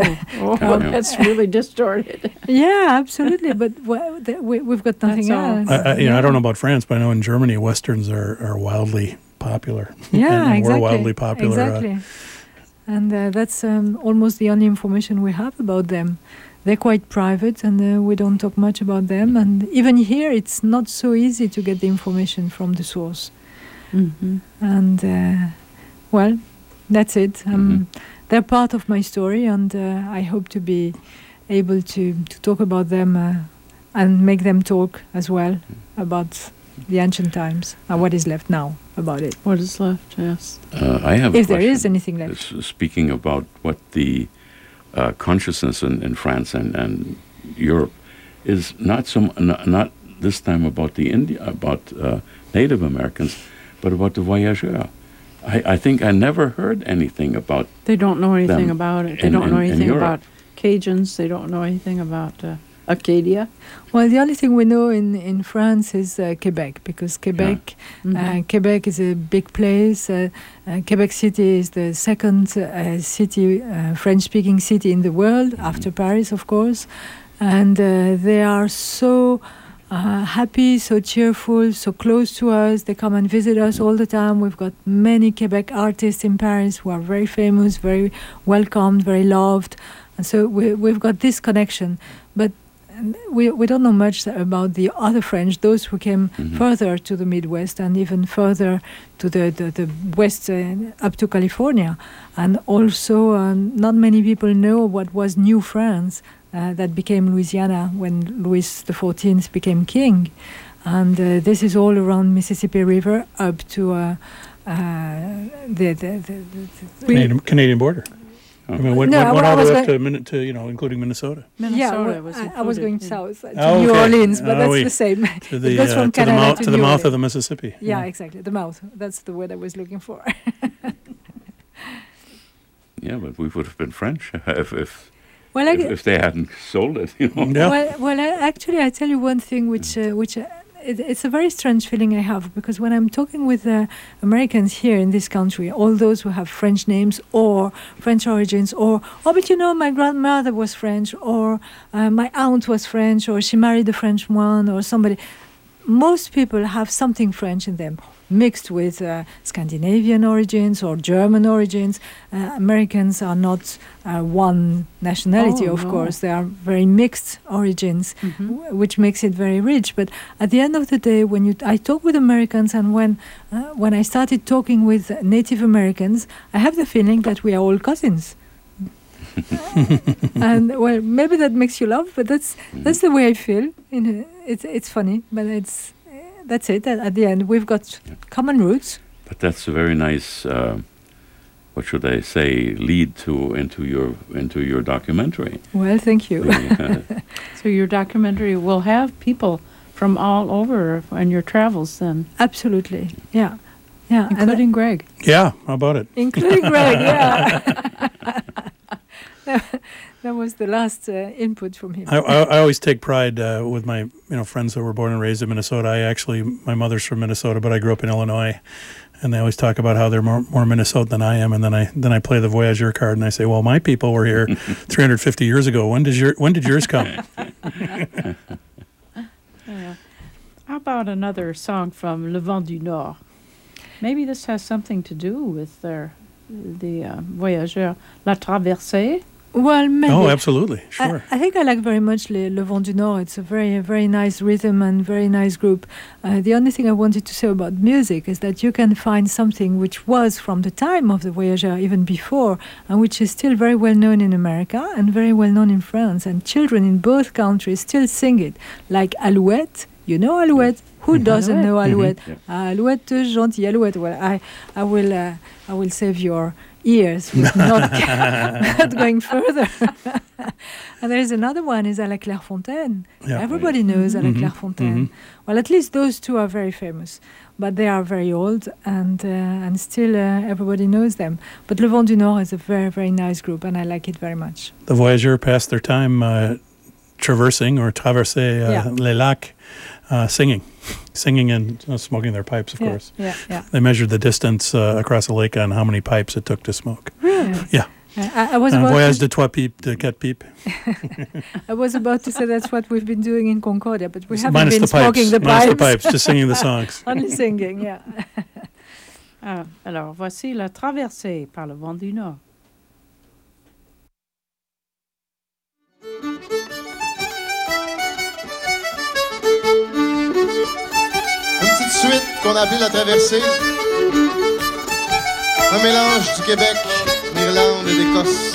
That's really distorted. Yeah, absolutely. But we've got nothing else. I don't know about France, but I know in Germany Westerns are wildly popular. Yeah, and exactly. We're wildly popular. Exactly. And that's almost the only information we have about them. They're quite private, and we don't talk much about them. And even here, it's not so easy to get the information from the source. Mm-hmm. And, well, that's it. They're part of my story, and I hope to be able to talk about them and make them talk as well about the ancient times and what is left now about it. What is left, yes. I have if there is anything left. Speaking about what the consciousness in France and Europe is not this time about Native Americans, but about the voyageurs. I think I never heard anything about. They don't know anything about it. They don't know anything Europe. about Cajuns. They don't know anything about Acadia. Well, the only thing we know in France is Quebec, because Quebec Quebec is a big place. Quebec City is the second French-speaking city in the world, after Paris, of course. And they are so happy, so cheerful, so close to us. They come and visit us all the time. We've got many Quebec artists in Paris who are very famous, very welcomed, very loved. And so we've got this connection. But we don't know much about the other French, those who came further to the Midwest and even further to the west, up to California. And also, not many people know what was New France, that became Louisiana when Louis XIV became king. And this is all around Mississippi River up to the Canadian border. I mean, went all the way up to including Minnesota. I was going south to New Orleans, but that's the same. It goes from Canada to the mouth of the Mississippi. Yeah, exactly, the mouth. That's the word I was looking for. Yeah, but we would have been French if they hadn't sold it. Well, actually, I tell you one thing which it's a very strange feeling I have, because when I'm talking with Americans here in this country, all those who have French names or French origins, or but my grandmother was French, or my aunt was French, or she married a French one, or somebody. Most people have something French in them, mixed with Scandinavian origins or German origins. Americans are not one nationality, of course. They are very mixed origins, which makes it very rich. But at the end of the day, when I talk with Americans, and when I started talking with Native Americans, I have the feeling that we are all cousins. And well, maybe that makes you laugh, but that's the way I feel. It's funny, but that's it. At the end, we've got common roots. But that's a very nice, what should I say, lead into your documentary. Well, thank you. So your documentary will have people from all over on your travels, then. Absolutely, yeah, including Greg. Yeah, how about it? Including Greg, yeah. That was the last input from him. I always take pride with my friends that were born and raised in Minnesota. My mother's from Minnesota, but I grew up in Illinois, and they always talk about how they're more Minnesota than I am. And then I play the Voyageur card, and I say, well, my people were here 350 years ago. When did yours come? How about another song from Le Vent du Nord? Maybe this has something to do with the Voyageur, La Traversée. Well, maybe. Oh, absolutely, sure. I think I like very much Le Vent du Nord. It's a very, very nice rhythm and very nice group. The only thing I wanted to say about music is that you can find something which was from the time of the Voyageur, even before, and which is still very well known in America and very well known in France. And children in both countries still sing it, like Alouette. You know Alouette? Who doesn't know Alouette? Alouette, gentille Alouette. Well, I will save your ears with not going further. And there is another one, is à la Clairefontaine. Yeah. Everybody knows à la Clairefontaine. Well, at least those two are very famous, but they are very old, and still everybody knows them. But Le Vent du Nord is a very, very nice group, and I like it very much. The Voyageurs passed their time traversing or traverser les lacs, singing and smoking their pipes, of course. Yeah. They measured the distance across a lake on how many pipes it took to smoke. Really? Yeah. I was about voyage de trois pipes to quatre pipes. I was about to say that's what we've been doing in Concordia, but we haven't minus been the smoking the pipes. Minus the pipes, just singing the songs. Only singing, yeah. Alors, voici La Traversée par Le Vent du Nord. Une petite suite qu'on a appelée La Traversée. Un mélange du Québec, d'Irlande et d'Écosse.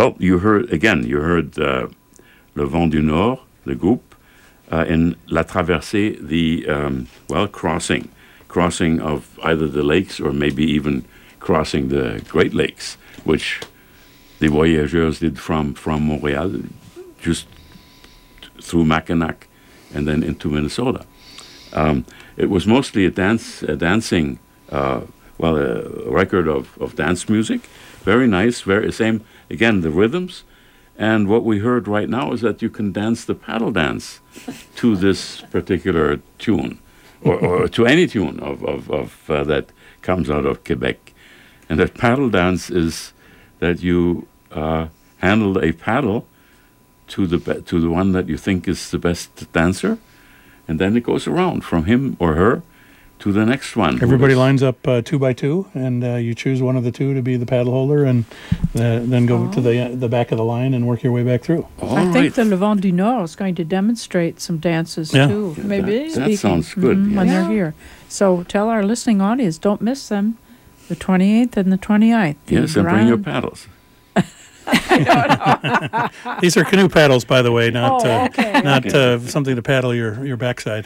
Well, you heard Le Vent du Nord, the group, in La Traversée, the crossing of either the lakes or maybe even crossing the Great Lakes, which the Voyageurs did from Montreal, just through Mackinac and then into Minnesota. It was mostly a dancing, a record of dance music. Very nice, again, the rhythms. And what we heard right now is that you can dance the paddle dance to this particular tune, or to any tune of that comes out of Quebec. And that paddle dance is that you handle a paddle to the one that you think is the best dancer, and then it goes around from him or her to the next one. Everybody lines up 2 by 2, and you choose one of the two to be the paddle holder, and then go to the back of the line and work your way back through. I think the Le Vent du Nord is going to demonstrate some dances too. Yeah, maybe that sounds good. When they're here. So tell our listening audience, don't miss them, the 28th and the 29th. Yes, and bring your paddles. These are canoe paddles, by the way, not something to paddle your backside.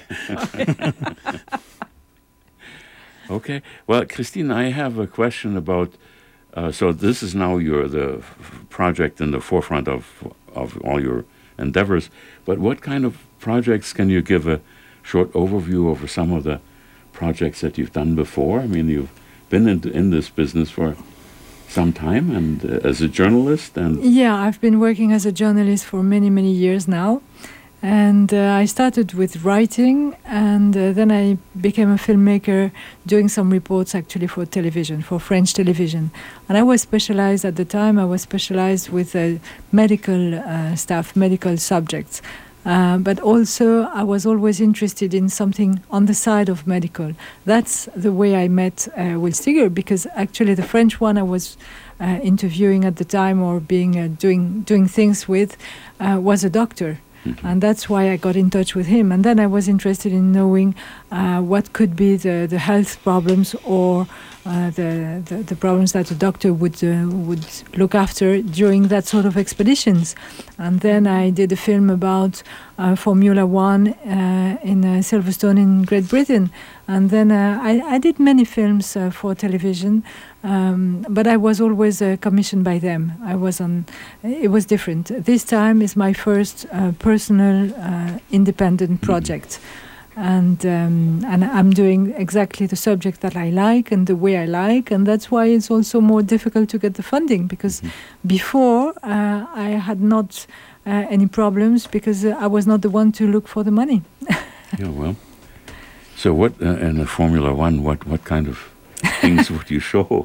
Okay. Well, Christine, I have a question about. So this is now the project in the forefront of all your endeavors. But what kind of projects can you give a short overview over some of the projects that you've done before? I mean, you've been in this business for some time, and as a journalist, and I've been working as a journalist for many years now. And I started with writing, and then I became a filmmaker doing some reports actually for television, for French television. And I was specialized at the time, with medical stuff, medical subjects. But also I was always interested in something on the side of medical. That's the way I met Will Steger, because actually the French one I was interviewing at the time or being doing things with was a doctor. Mm-hmm. And that's why I got in touch with him. And then I was interested in knowing what could be the health problems or the problems that a doctor would look after during that sort of expeditions. And then I did a film about Formula One in Silverstone in Great Britain. And then I did many films for television, but I was always commissioned by them. It was different. This time is my first personal independent project. And I'm doing exactly the subject that I like and the way I like, and that's why it's also more difficult to get the funding, because before I had not any problems because I was not the one to look for the money. Yeah, well. So what in the Formula One? What kind of things would you show?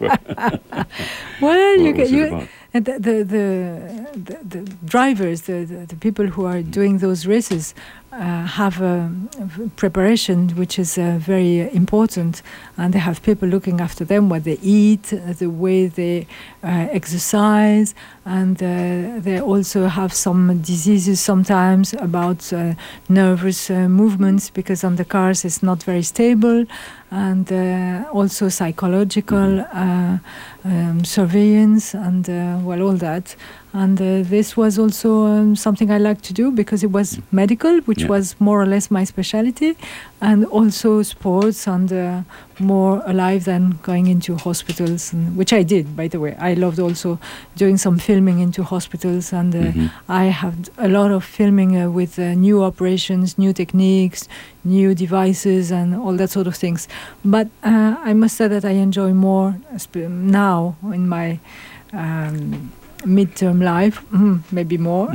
Well, the drivers, the people who are doing those races have a preparation which is very important, and they have people looking after them, what they eat, the way they exercise, and they also have some diseases sometimes about nervous movements, because on the cars it's not very stable, and also psychological surveillance and all that. And this was also something I liked to do because it was medical, which was more or less my specialty, and also sports and more alive than going into hospitals, which I did, by the way. I loved also doing some filming into hospitals, and I have a lot of filming with new operations, new techniques, new devices, and all that sort of things. But I must say that I enjoy more now in my midterm life, maybe more.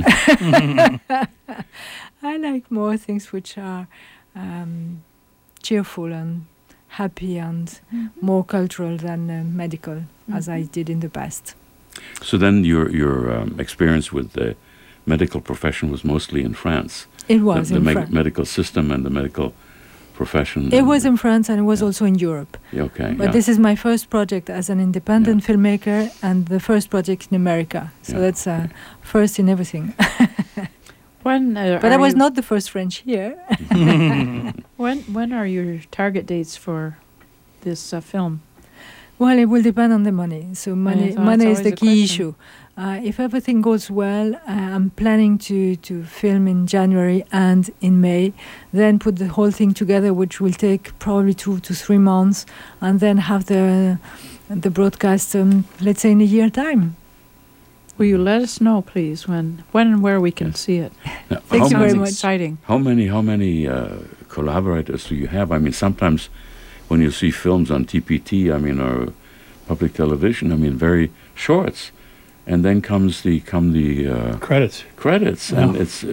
I like more things which are cheerful and happy and more cultural than medical, as I did in the past. So then your experience with the medical profession was mostly in France. It was the in France. Medical system and the medical profession. It was in France, and it was also in Europe. Okay. But this is my first project as an independent filmmaker, and the first project in America. So that's first in everything. But I was not the first French here. When are your target dates for this film? Well, it will depend on the money. So money is the key issue. If everything goes well, I'm planning to film in January and in May, then put the whole thing together, which will take probably 2 to 3 months, and then have the broadcast, let's say, in a year time. Will you let us know, please, when and where we can see it? Now, Thank you very much. Exciting. How many collaborators do you have? I mean, sometimes when you see films on TPT, I mean, or public television, I mean, very shorts, and then come the credits. Credits, and it's.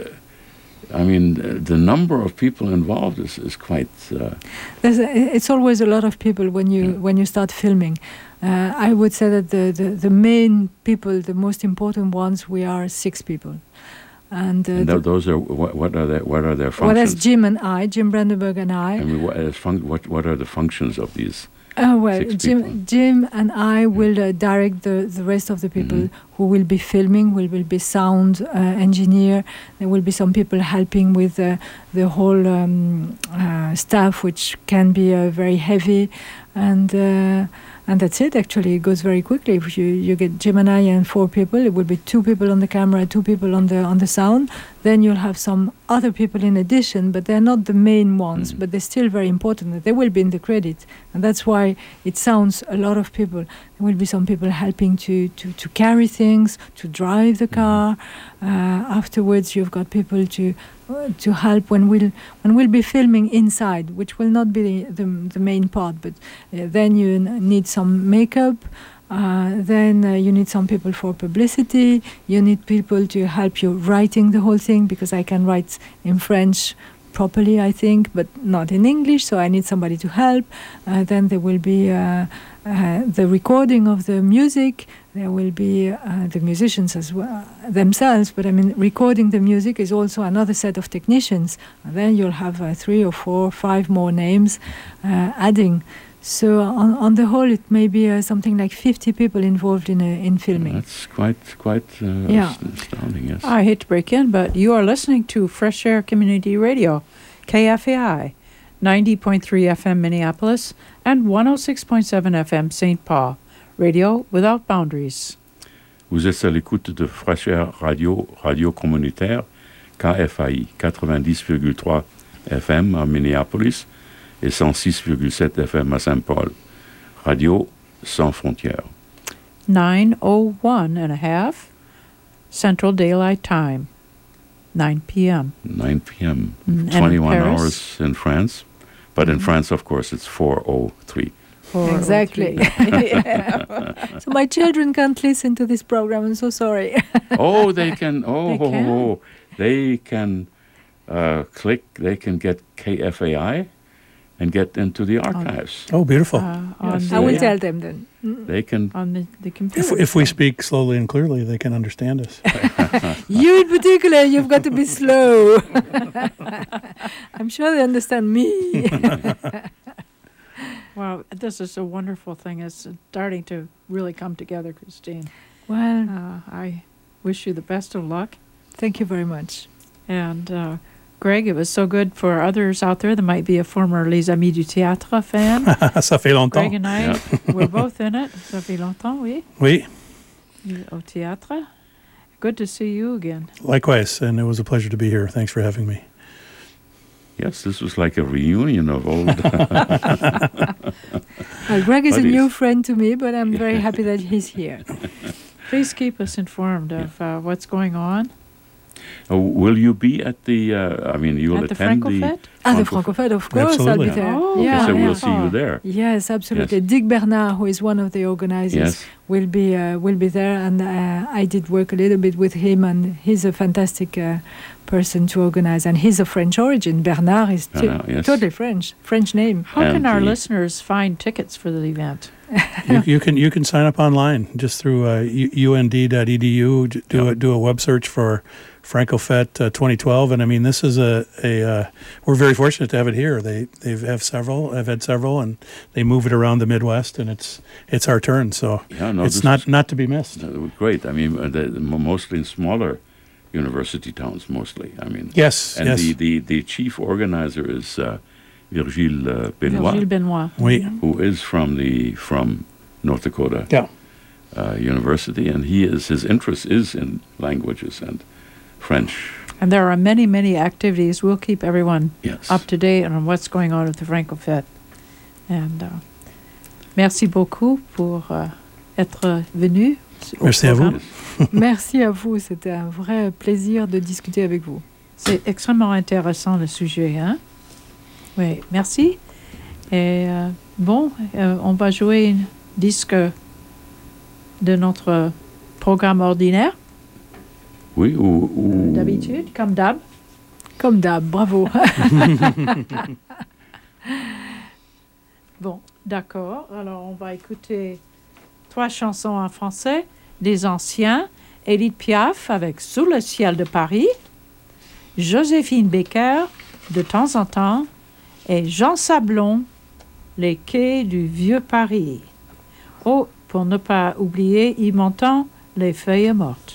I mean, the number of people involved is quite. It's always a lot of people when you start filming. I would say that the main people, the most important ones, we are 6 people, and those are what are their functions? Well, that's Jim Brandenburg and I. I mean, what are the functions of these? Well, 6 people? Jim and I will direct the rest of the people who will be filming. Will be sound engineer. There will be some people helping with the whole staff, which can be very heavy, and that's it. Actually, it goes very quickly. If you get Jim and I and 4 people, it will be 2 people on the camera, 2 people on the sound. Then you'll have some other people in addition, but they're not the main ones. But they're still very important. They will be in the credits, and that's why it sounds a lot of people. There will be some people helping to carry things, to drive the car. Afterwards, you've got people to help when we'll be filming inside, which will not be the main part. But then you need some makeup. Then you need some people for publicity. You need people to help you writing the whole thing, because I can write in French properly, I think, but not in English, so I need somebody to help. Then there will be the recording of the music. There will be the musicians as well themselves, but I mean, recording the music is also another set of technicians. And then you'll have 3 or 4 or 5 more names adding. So on the whole, it may be something like 50 people involved in filming. That's quite astounding, yes. I hate to break in, but you are listening to Fresh Air Community Radio, KFAI, 90.3 FM Minneapolis and 106.7 FM St. Paul. Radio without boundaries. Vous êtes à l'écoute de Fresh Air Radio communautaire, KFAI, 90,3 FM à Minneapolis et 106,7 FM à Saint-Paul. Radio sans frontières. 9:01 Central Daylight Time. 9 p.m. 9 p.m. And 21 hours in France. But in France, of course, it's 4:03. Exactly. So my children can't listen to this program. I'm so sorry. Oh, they can. They can click. They can get KFAI and get into the archives. Oh, beautiful. Yes, I will tell them then. They can. On the computer. If we speak slowly and clearly, they can understand us. You in particular, you've got to be slow. I'm sure they understand me. Wow, this is a wonderful thing. It's starting to really come together, Christine. Well, I wish you the best of luck. Thank you very much. And Greg, it was so good for others out there that might be a former Les Amis du Théâtre fan. Ça fait longtemps. Greg and I, we're both in it. Ça fait longtemps, oui. Oui. Au théâtre. Good to see you again. Likewise, and it was a pleasure to be here. Thanks for having me. Yes, this was like a reunion of old. Greg is a new friend to me, but I'm very happy that he's here. Please keep us informed of what's going on. Will you be at the? I mean, you'll at attend the the Francofête, of course. Absolutely. I'll be there. Oh, yeah, okay, so we'll see you there. Yes, absolutely. Yes. Dick Bernard, who is one of the organizers, will be there, and I did work a little bit with him, and he's a fantastic person to organize, and he's of French origin. Bernard is totally French name. How can our listeners find tickets for the event? you can sign up online just through und.edu. Do a web search for Francofête 2012, and I mean, this is we're very fortunate to have it here. I've had several, and they move it around the Midwest, and it's our turn. So it's not to be missed. Great. I mean, mostly in smaller university towns, mostly. I mean, yes. And the chief organizer is Virgile Benoit. Virgile Benoit. Oui. Who is from North Dakota. Yeah. university, and his interest is in languages and French. And there are many, many activities. We'll keep everyone up to date on what's going on with the Franco-Fête. And merci beaucoup pour être venu. Merci à vous. Merci à vous. C'était un vrai plaisir de discuter avec vous. C'est extrêmement intéressant le sujet, hein? Oui, merci. Et on va jouer un disque de notre programme ordinaire. Oui, ou... D'habitude, comme d'hab. Comme d'hab, bravo. Bon, d'accord. Alors, on va écouter 3 chansons en français. Des anciens, Édith Piaf avec Sous le ciel de Paris, Joséphine Baker, De temps en temps, et Jean Sablon, Les quais du vieux Paris. Oh, pour ne pas oublier, il m'entend Les feuilles mortes.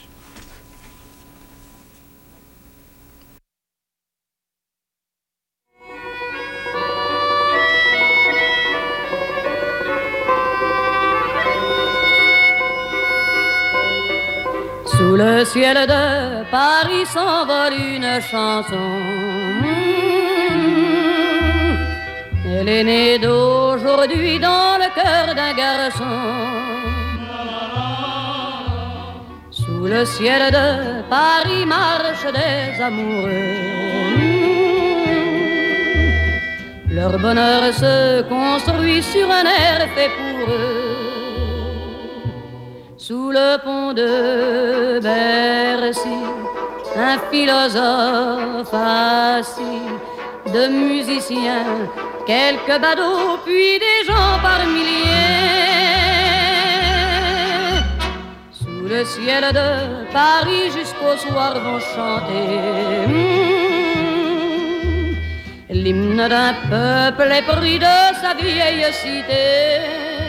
Sous le ciel de Paris s'envole une chanson. Elle est née d'aujourd'hui dans le cœur d'un garçon. Sous le ciel de Paris marchent des amoureux. Leur bonheur se construit sur un air fait pour eux. Sous le pont de Bercy, un philosophe assis, de musiciens, quelques badauds, puis des gens par milliers. Sous le ciel de Paris jusqu'au soir vont chanter l'hymne d'un peuple épris de sa vieille cité.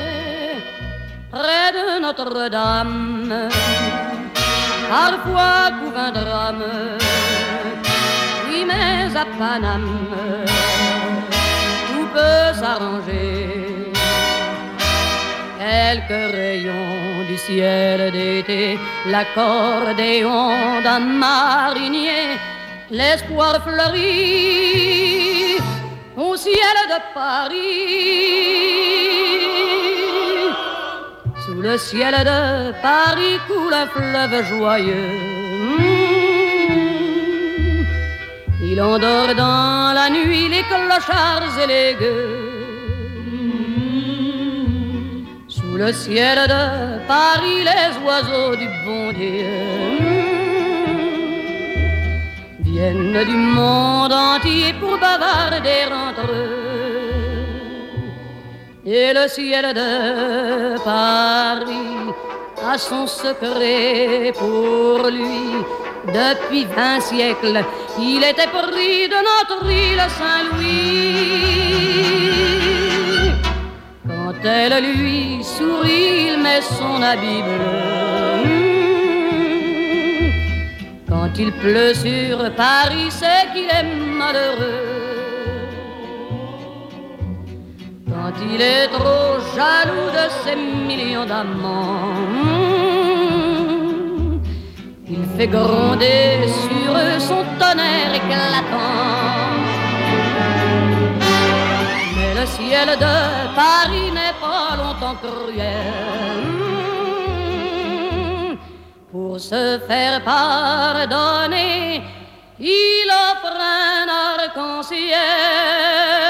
Près de Notre-Dame, parfois couvre un drame, oui mais à Paname, tout peut s'arranger. Quelques rayons du ciel d'été, l'accordéon d'un marinier, l'espoir fleurit au ciel de Paris. Sous le ciel de Paris coule un fleuve joyeux. Il endort dans la nuit les clochards et les gueux. Sous le ciel de Paris les oiseaux du bon Dieu viennent du monde entier pour bavarder entre eux. Et le ciel de Paris a son secret pour lui. Depuis 20 siècles, il était pris de notre île Saint-Louis. Quand elle lui sourit, il met son habit bleu. Quand il pleut sur Paris, c'est qu'il est malheureux. Quand il est trop jaloux de ses millions d'amants, il fait gronder sur eux son tonnerre éclatant. Mais le ciel de Paris n'est pas longtemps cruel. Pour se faire pardonner, il offre un arc-en-ciel.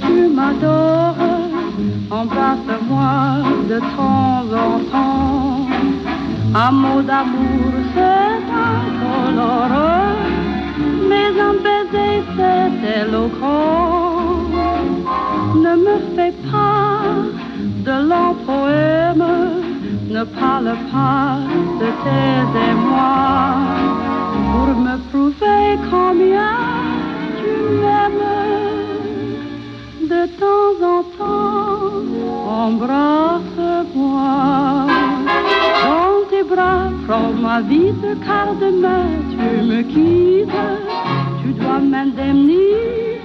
tu m'adores, embrasse-moi de temps en temps. Un mot d'amour c'est incolore, mais un baiser c'est éloquent. Ne me fais pas de longs poèmes, ne parle pas de tes émois, pour me prouver combien tu m'aimes. De temps en temps, embrasse-moi. Dans tes bras, prends-moi vite, car demain tu me quittes, tu dois m'indemniser.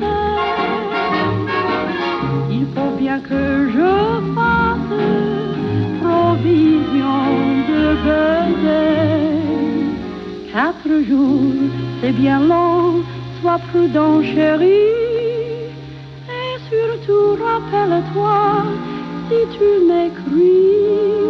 Il faut bien que je fasse provision de baiser. 4 jours, c'est bien long, sois prudent chéri. Et surtout rappelle-toi, si tu m'écris,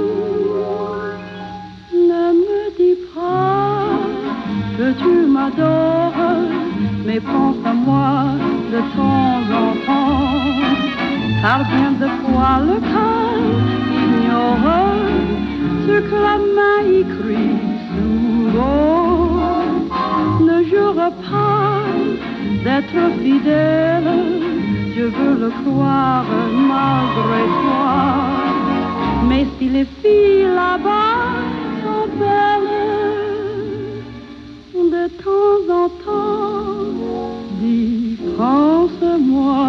ne me dis pas que tu m'adores, mais pense à moi de temps en temps. Car bien de fois le cœur ignore ce que la main écrit sous l'eau. Ne jure pas d'être fidèle, je veux le croire malgré toi. Mais si les filles là-bas sont belles, de temps en temps, dis pense-moi.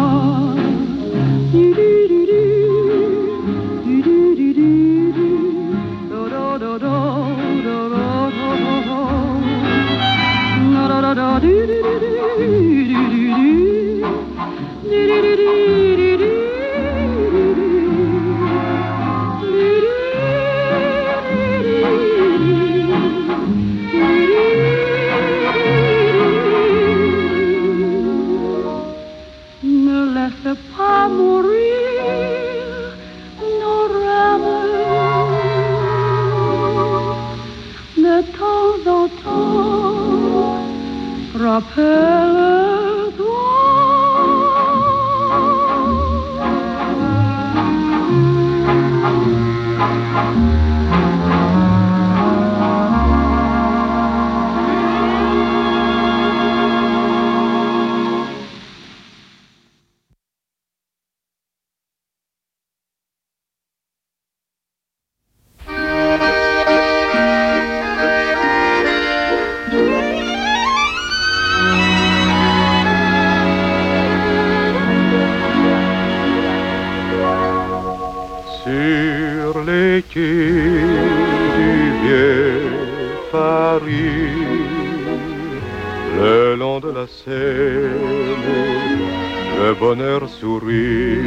Ne laisse pas mourir nos rêves. De temps en temps, rappelle-toi. Le long de la Seine, le bonheur sourit.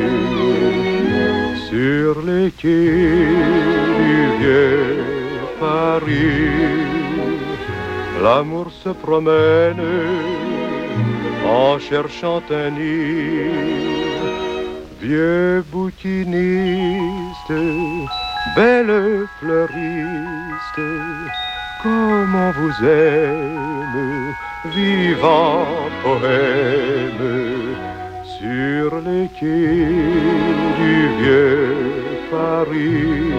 Sur les quais du vieux Paris, l'amour se promène en cherchant un nid. Vieux bouquiniste, belle fleuriste, comment vous aime, vivant poème, sur les quais du vieux Paris,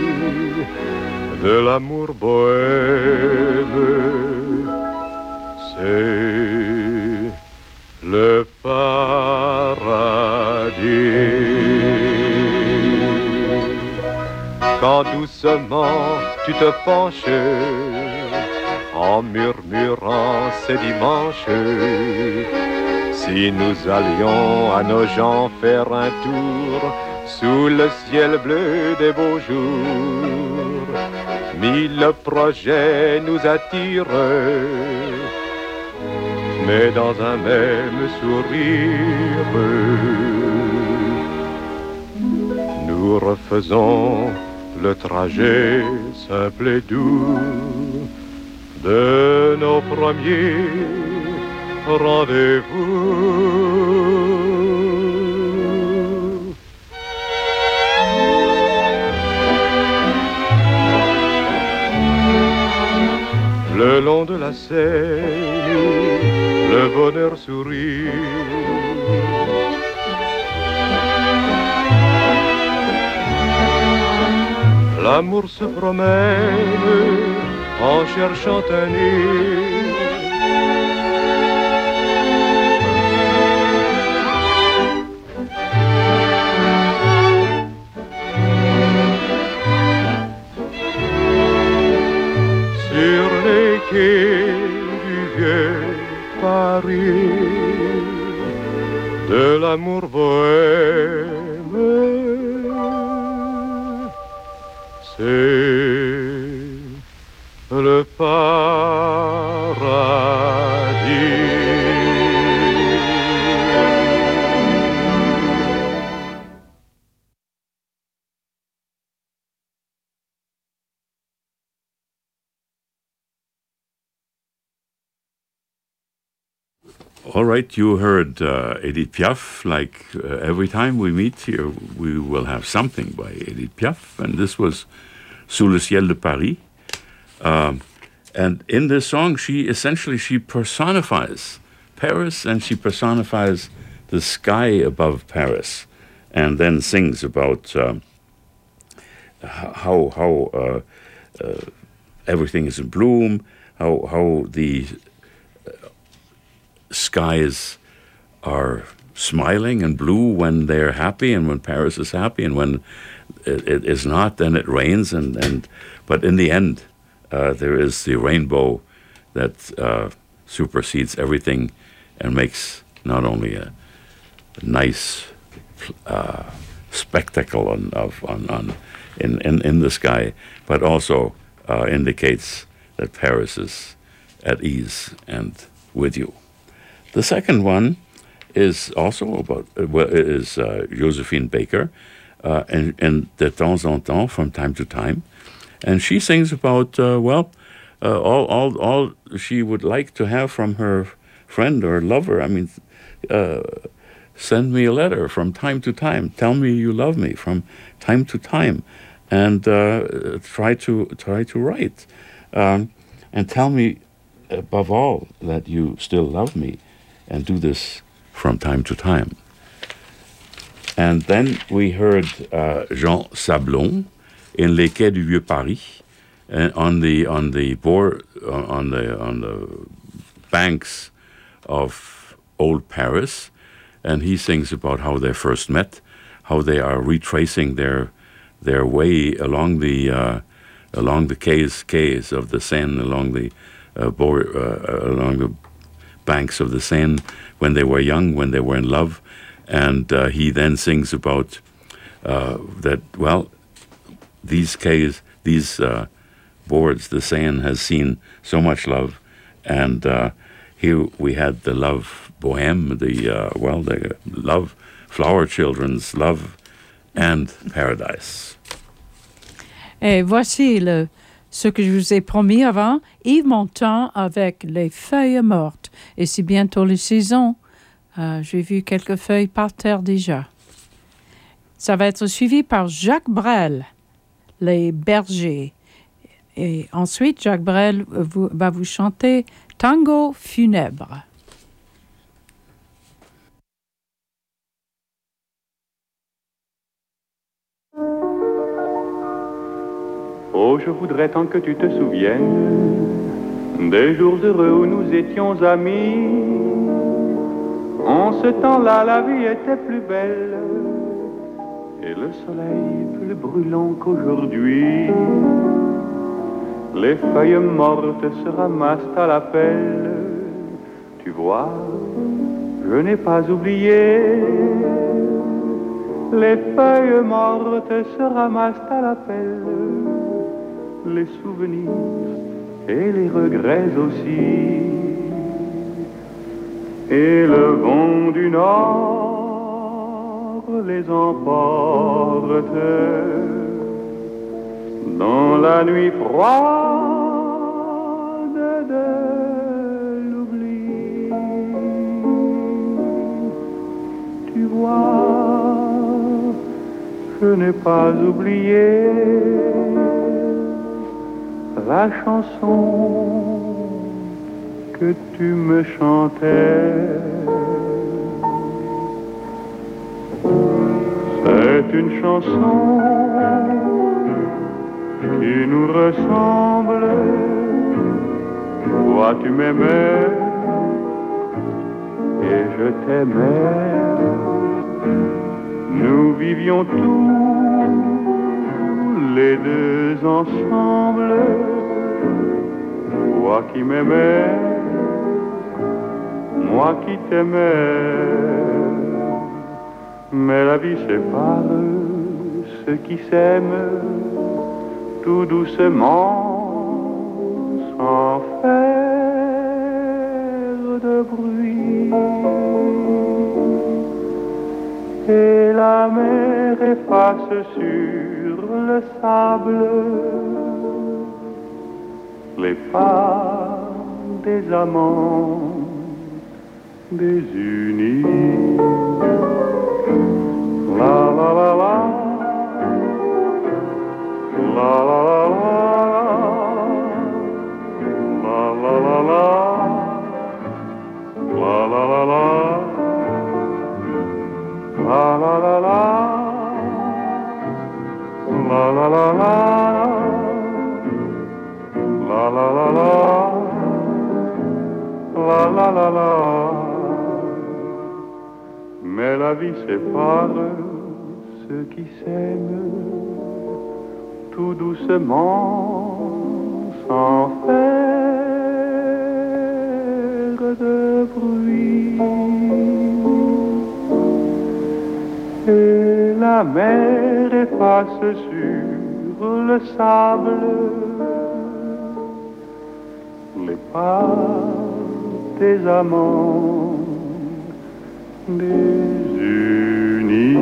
de l'amour bohème, c'est le paradis. Quand doucement tu te penches en murmurant ces dimanches, si nous allions à nos gens faire un tour sous le ciel bleu des beaux jours, 1000 projets nous attirent, mais dans un même sourire, nous refaisons le trajet simple et doux de nos premiers rendez-vous. Le long de la Seine, le bonheur sourit. L'amour se promène en cherchant un nid. Sur les quais du vieux Paris, de l'amour bohème, c'est le paradis. All right, you heard Edith Piaf. Like every time we meet here, we will have something by Edith Piaf, and this was Sous le ciel de Paris. And in this song, she personifies Paris, and she personifies the sky above Paris, and then sings about how everything is in bloom, how the skies are smiling and blue when they're happy, and when Paris is happy, and when it is not, then it rains. But in the end, there is the rainbow that supersedes everything and makes not only a nice spectacle in the sky, but also indicates that Paris is at ease and with you. The second one is also about Josephine Baker, and de temps en temps, from time to time, and she sings about all she would like to have from her friend or lover. I mean, send me a letter from time to time. Tell me you love me from time to time, and try to write, and tell me above all that you still love me. And do this from time to time. And then we heard Jean Sablon in Les Quais du Vieux Paris, on the banks of old Paris, and he sings about how they first met, how they are retracing their way along the quays of the Seine, along the banks of the Seine, when they were young, when they were in love. And he then sings about that, well, these quays, these boards, the Seine has seen so much love. And here we had the love bohème, the love, flower children's love, and paradise. Et voici ce que je vous ai promis avant, Yves Montand avec les feuilles mortes. Et c'est bientôt la saison. J'ai vu quelques feuilles par terre déjà. Ça va être suivi par Jacques Brel, Les Bergers. Et ensuite, Jacques Brel va vous chanter Tango funèbre. Oh, je voudrais tant que tu te souviennes des jours heureux où nous étions amis. En ce temps-là, la vie était plus belle et le soleil plus brûlant qu'aujourd'hui. Les feuilles mortes se ramassent à la pelle. Tu vois, je n'ai pas oublié. Les feuilles mortes se ramassent à la pelle. Les souvenirs et les regrets aussi. Et le vent du nord les emporte dans la nuit froide de l'oubli. Tu vois, je n'ai pas oublié la chanson que tu me chantais. C'est une chanson tu nous ressembles. Toi tu m'aimais et je t'aimais. Nous vivions tous les deux ensemble. Toi qui m'aimais, moi qui t'aimais. Mais la vie sépare ceux qui s'aiment tout doucement, sans faire de bruit. Et la mer efface sur le sable les pas des amants désunis. La la la la, la la la la, la la la la, la la la la, la la la la, la la la la, la la la la, la la la la. Mais la vie sépare ceux qui s'aiment tout doucement, sans faire de bruit. Et la mer efface sur le sable les pas des amants désunis.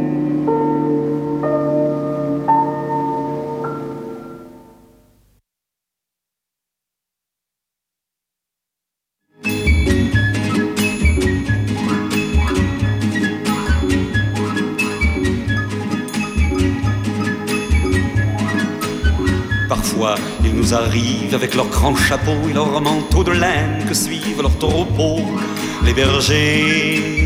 Parfois, ils nous arrivent avec leurs grands chapeaux et leurs manteaux de laine que suivent leurs troupeaux, les bergers.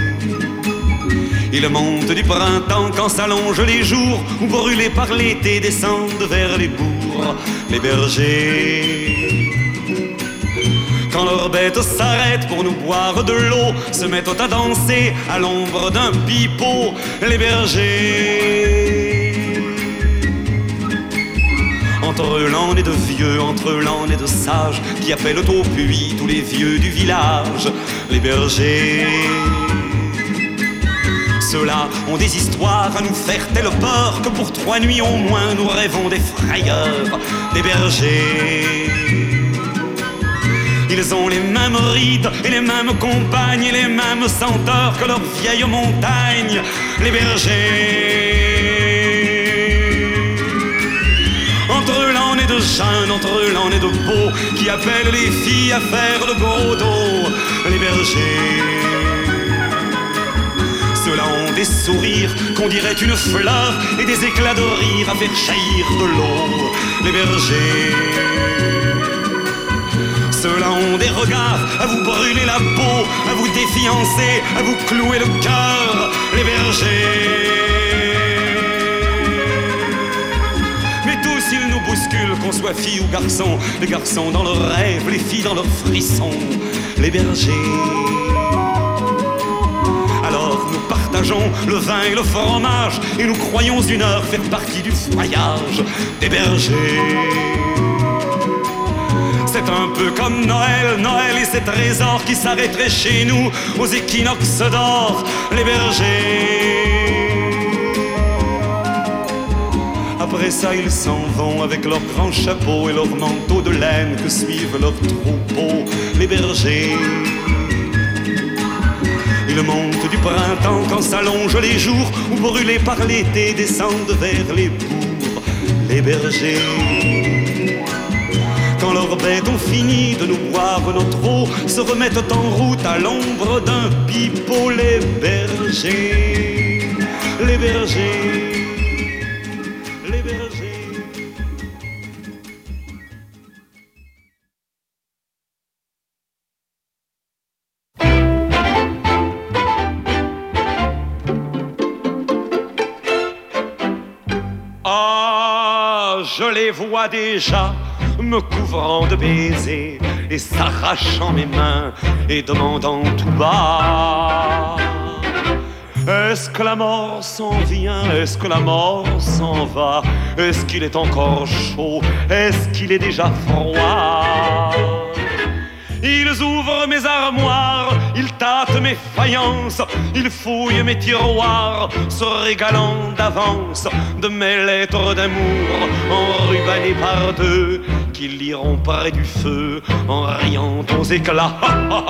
Ils montent du printemps quand s'allongent les jours, ou brûlés par l'été descendent vers les bourgs, les bergers. Quand leurs bêtes s'arrêtent pour nous boire de l'eau, se mettent à danser à l'ombre d'un pipeau, les bergers. Entre l'an et de vieux, entre l'an et de sages, qui appellent au puits tous les vieux du village, les bergers. Ceux-là ont des histoires à nous faire telle peur que pour 3 nuits au moins nous rêvons des frayeurs, des bergers. Ils ont les mêmes rides et les mêmes compagnes et les mêmes senteurs que leurs vieilles montagnes, les bergers. Entre l'an et de jeunes, entre l'an et de beaux, qui appellent les filles à faire le gros dos, les bergers. Ceux-là ont des sourires qu'on dirait une fleur et des éclats de rire à faire jaillir de l'eau, les bergers. Ceux-là ont des regards à vous brûler la peau, à vous défiancer, à vous clouer le cœur, les bergers. Mais tous ils nous bousculent, qu'on soit fille ou garçon, les garçons dans leurs rêves, les filles dans leurs frissons, les bergers. Alors nous partageons le vin et le fromage, et nous croyons une heure faire partie du voyage des bergers. C'est un peu comme Noël, Noël et ses trésors qui s'arrêteraient chez nous aux équinoxes d'or, les bergers. Après ça ils s'en vont avec leurs grands chapeaux et leurs manteaux de laine que suivent leurs troupeaux, les bergers. Ils montent du printemps quand s'allongent les jours, ou brûlés par l'été descendent vers les bourgs, les bergers. Quand leurs bêtes ont fini de nous boire notre eau, se remettent en route à l'ombre d'un pipeau, les bergers, les bergers, les bergers. Ah, Ah, je les vois déjà me couvrant de baisers et s'arrachant mes mains et demandant tout bas: est-ce que la mort s'en vient? Est-ce que la mort s'en va? Est-ce qu'il est encore chaud? Est-ce qu'il est déjà froid? Ils ouvrent mes armoires, ils tâtent mes faïences, ils fouillent mes tiroirs, se régalant d'avance de mes lettres d'amour enrubannées par deux, qui liront près du feu en riant aux éclats.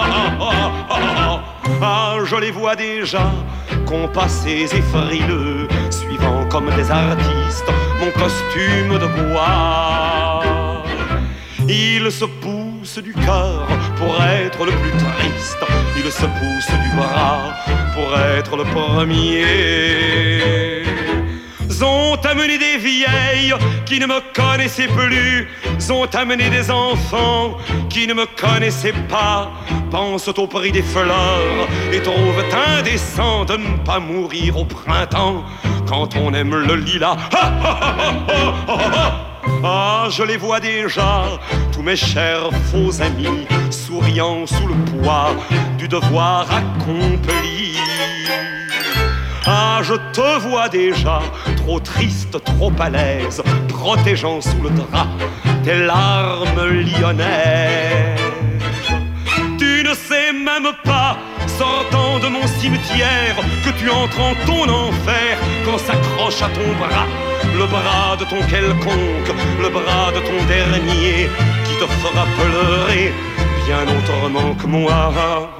Ah, je les vois déjà, compassés et frileux, suivant comme des artistes mon costume de bois. Ils se poussent du cœur pour être le plus triste, ils se poussent du bras pour être le premier. Ont amené des vieilles qui ne me connaissaient plus, ont amené des enfants qui ne me connaissaient pas, pensent au prix des fleurs et trouvent indécent de ne pas mourir au printemps quand on aime le lilas. Ah, je les vois déjà, tous mes chers faux amis, souriant sous le poids du devoir accompli. Ah, je te vois déjà, trop triste, trop à l'aise, protégeant sous le drap tes larmes lyonnaises. Tu ne sais même pas, sortant de mon cimetière, que tu entres en ton enfer quand s'accroche à ton bras le bras de ton quelconque, le bras de ton dernier, qui te fera pleurer bien autrement que moi.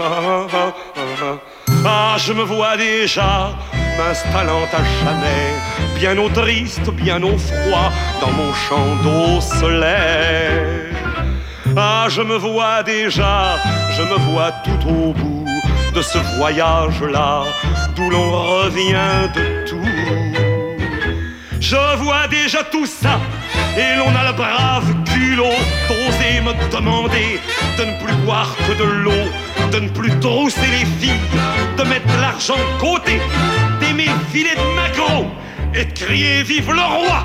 Ah, je me vois déjà m'installant à jamais, bien au triste, bien au froid, dans mon champ d'eau solaire. Ah, je me vois déjà, je me vois tout au bout de ce voyage-là, d'où l'on revient de tout. Je vois déjà tout ça, et l'on a le brave culot d'oser me demander de ne plus boire que de l'eau, de ne plus trousser les filles, de mettre l'argent de côté, d'aimer le filet de maquereau et de crier vive le roi.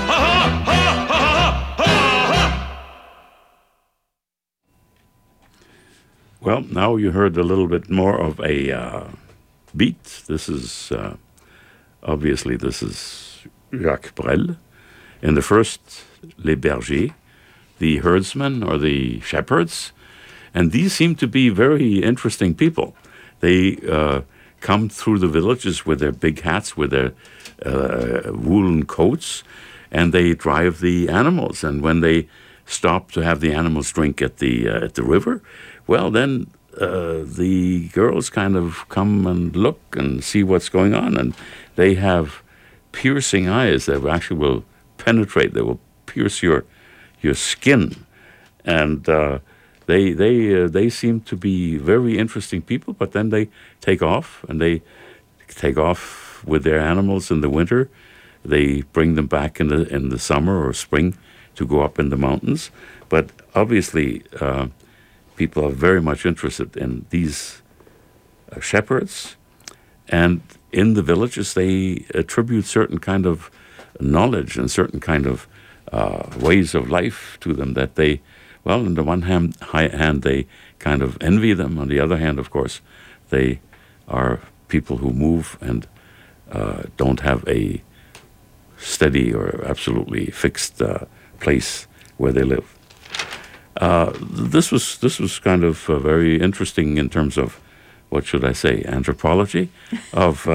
Well, now you heard a little bit more of a beat. This is obviously this is Jacques Brel. In the first, Les Bergers, the herdsmen or the shepherds. And these seem to be very interesting people. They come through the villages with their big hats, with their woolen coats, and they drive the animals. And when they stop to have the animals drink at the river, well, then the girls kind of come and look and see what's going on. And they have piercing eyes that actually will penetrate, they will pierce your skin. And they seem to be very interesting people, but then they take off, and they take off with their animals in the winter. They bring them back in the summer or spring to go up in the mountains. But obviously, people are very much interested in these shepherds, and in the villages they attribute certain kind of knowledge and certain kind of ways of life to them that they, well, on the one hand they kind of envy them. On the other hand, of course, they are people who move and don't have a steady or absolutely fixed place where they live. This was kind of very interesting in terms of, what should I say, anthropology of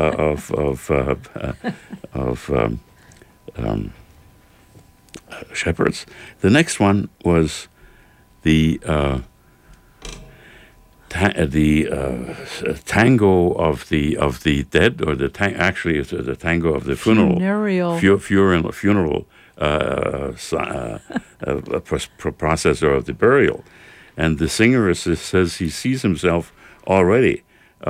shepherds. The next one was the tango of the dead, or actually it's the tango of the funeral process or of the burial. And the singer says he sees himself already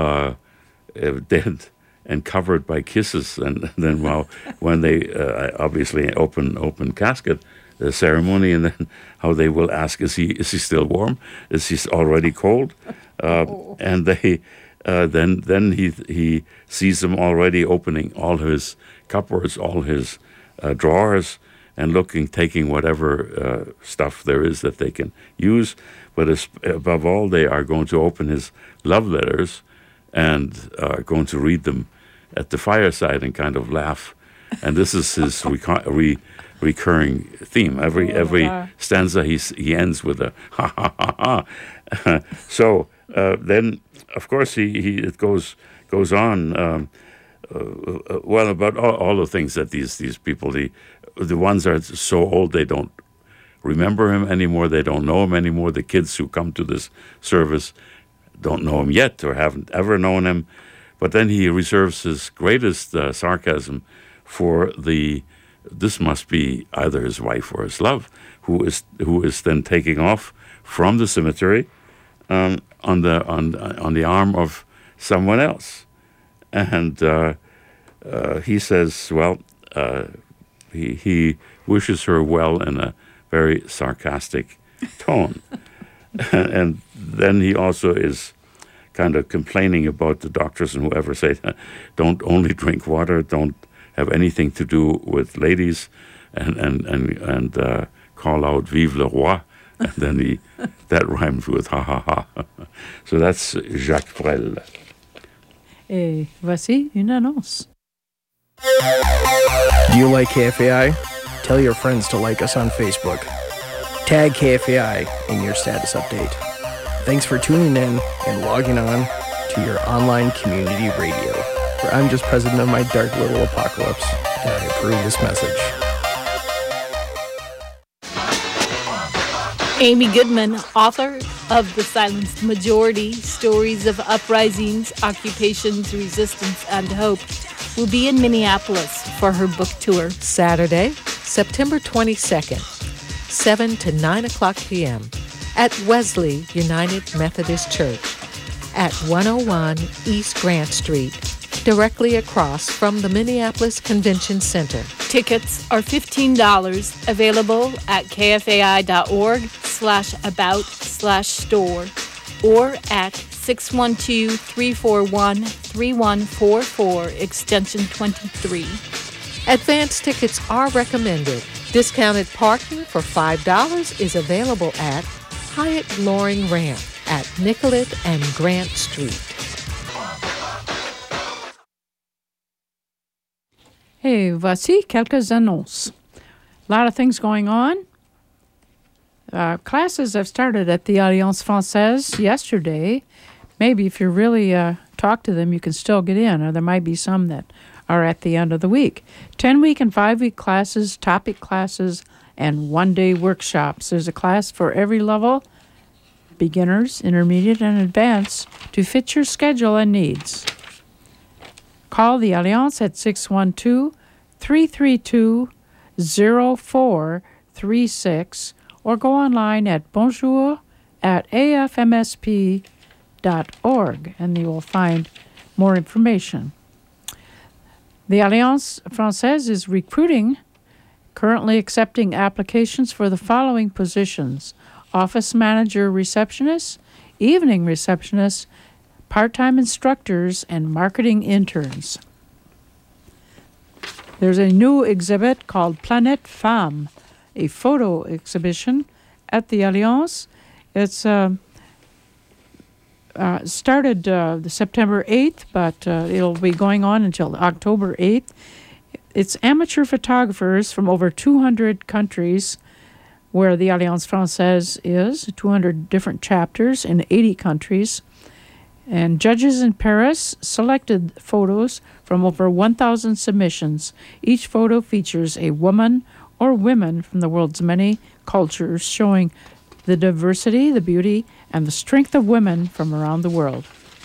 dead and covered by kisses, and then when they obviously open casket the ceremony, and then how they will ask, is he still warm? Is he already cold? And they then he sees them already opening all his cupboards, all his drawers, and looking, taking whatever stuff there is that they can use. But above all, they are going to open his love letters and are going to read them at the fireside and kind of laugh. And this is his recurring theme. Every stanza he ends with a ha ha ha ha. So then, of course, it goes on. Well, about all the things that these people, the ones are so old they don't remember him anymore, they don't know him anymore. The kids who come to this service don't know him yet or haven't ever known him. But then he reserves his greatest sarcasm for this must be either his wife or his love, who is then taking off from the cemetery on the arm of someone else. And he says, well, he wishes her well in a very sarcastic tone. And then he also is kind of complaining about the doctors and whoever say, don't only drink water, don't have anything to do with ladies, and call out Vive le Roi. And then that rhymes with ha ha ha. So that's Jacques Brel. Et voici une annonce. Do you like KFAI? Tell your friends to like us on Facebook. Tag KFAI in your status update. Thanks for tuning in and logging on to your online community radio, where I'm just president of my dark little apocalypse, and I approve this message. Amy Goodman, author of The Silenced Majority, Stories of Uprisings, Occupations, Resistance, and Hope, will be in Minneapolis for her book tour. Saturday, September 22nd, 7 to 9 o'clock p.m. at Wesley United Methodist Church at 101 East Grant Street, directly across from the Minneapolis Convention Center. Tickets are $15, available at kfai.org/about/store or at 612-341-3144, extension 23. Advance tickets are recommended. Discounted parking for $5 is available at Hyatt Loring Ramp at Nicollet and Grant Street. Et voici quelques annonces. A lot of things going on. Classes have started at the Alliance Française yesterday. Maybe if you really talk to them, you can still get in, or there might be some that are at the end of the week. 10-week and 5-week classes, topic classes, and one-day workshops. There's a class for every level, beginners, intermediate, and advanced, to fit your schedule and needs. Call the Alliance at 612-332-0436 or go online at bonjour@afmsp.org and you will find more information. The Alliance Française is recruiting, currently accepting applications for the following positions: office manager receptionist, evening receptionist, part-time instructors, and marketing interns. There's a new exhibit called Planète Femme, a photo exhibition at the Alliance. It's started September 8th, but it'll be going on until October 8th. It's amateur photographers from over 200 countries where the Alliance Française is, 200 different chapters in 80 countries. And judges in Paris selected photos from over 1,000 submissions. Each photo features a woman or women from the world's many cultures, showing the diversity, the beauty, and the strength of women from around the world.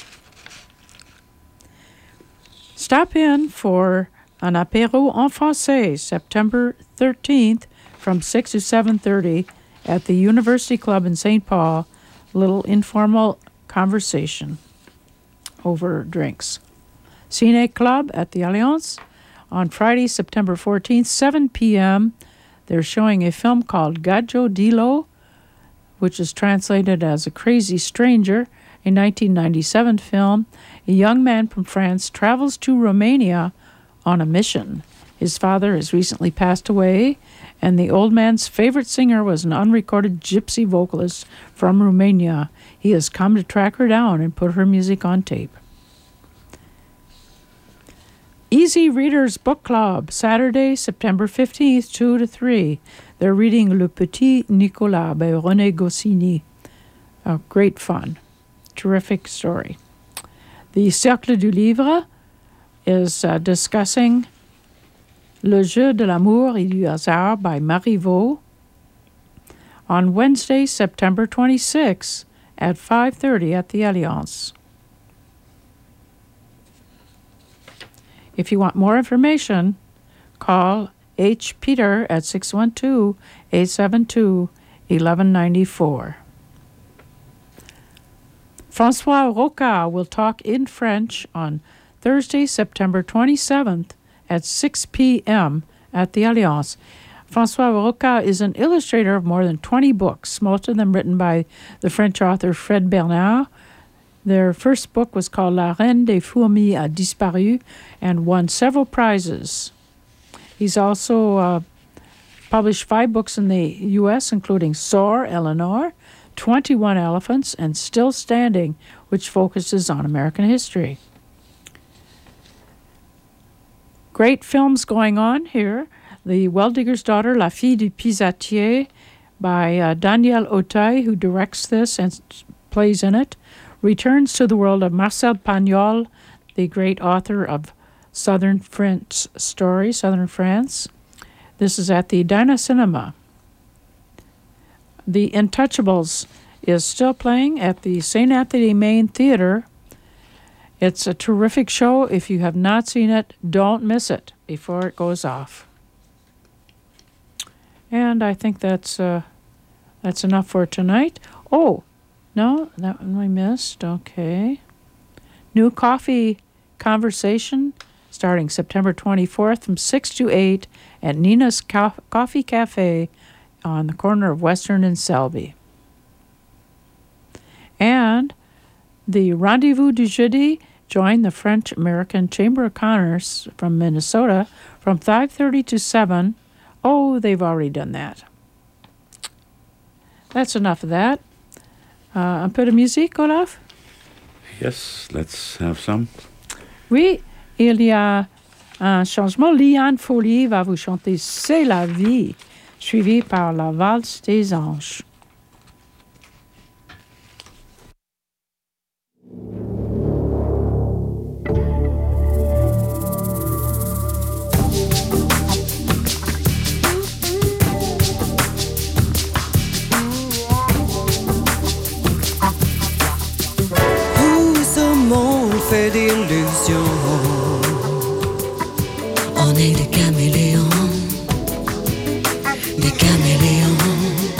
Stop in for an apéro en français, September 13th from 6 to 7:30 at the University Club in St. Paul. Little informal conversation over drinks. Cine Club at the Alliance on Friday, September 14th, 7 p.m. They're showing a film called Gaggio Dillo, which is translated as A Crazy Stranger, a 1997 film. A young man from France travels to Romania on a mission. His father has recently passed away, and the old man's favorite singer was an unrecorded gypsy vocalist from Romania. He has come to track her down and put her music on tape. Easy Readers Book Club, Saturday, September 15th, 2 to 3. They're reading Le Petit Nicolas by René Goscinny. Great fun. Terrific story. The Cercle du Livre is discussing Le Jeu de l'amour et du hasard by Marivaux on Wednesday, September 26 at 5:30 at the Alliance. If you want more information, call H. Peter at 612-872-1194. François Roca will talk in French on Thursday, September 27th at 6 p.m. at the Alliance. François Roca is an illustrator of more than 20 books, most of them written by the French author Fred Bernard. Their first book was called La Reine des Fourmis a disparu and won several prizes. He's also published 5 books in the U.S., including Soar, Eleanor, 21 Elephants, and Still Standing, which focuses on American history. Great films going on here. The Well-Digger's Daughter, La Fille du Pisatier, by Daniel Auteuil, who directs this and plays in it, returns to the world of Marcel Pagnol, the great author of Southern France story, Southern France. This is at the Dinah Cinema. The Intouchables is still playing at the St. Anthony Main Theater. It's a terrific show. If you have not seen it, don't miss it before it goes off. And I think that's enough for tonight. Oh, no, that one we missed. Okay. New Coffee Conversation starting September 24th from 6 to 8 at Nina's Coffee Cafe on the corner of Western and Selby. And the Rendezvous du Jeudi, join the French-American Chamber of Commerce from Minnesota from 5:30 to 7. Oh, they've already done that. That's enough of that. Un peu de musique, Olaf? Yes, let's have some. Oui, il y a un changement. Liane Foley va vous chanter C'est la vie, suivi par la valse des anges. Fait d'illusions, on est des caméléons, des caméléons.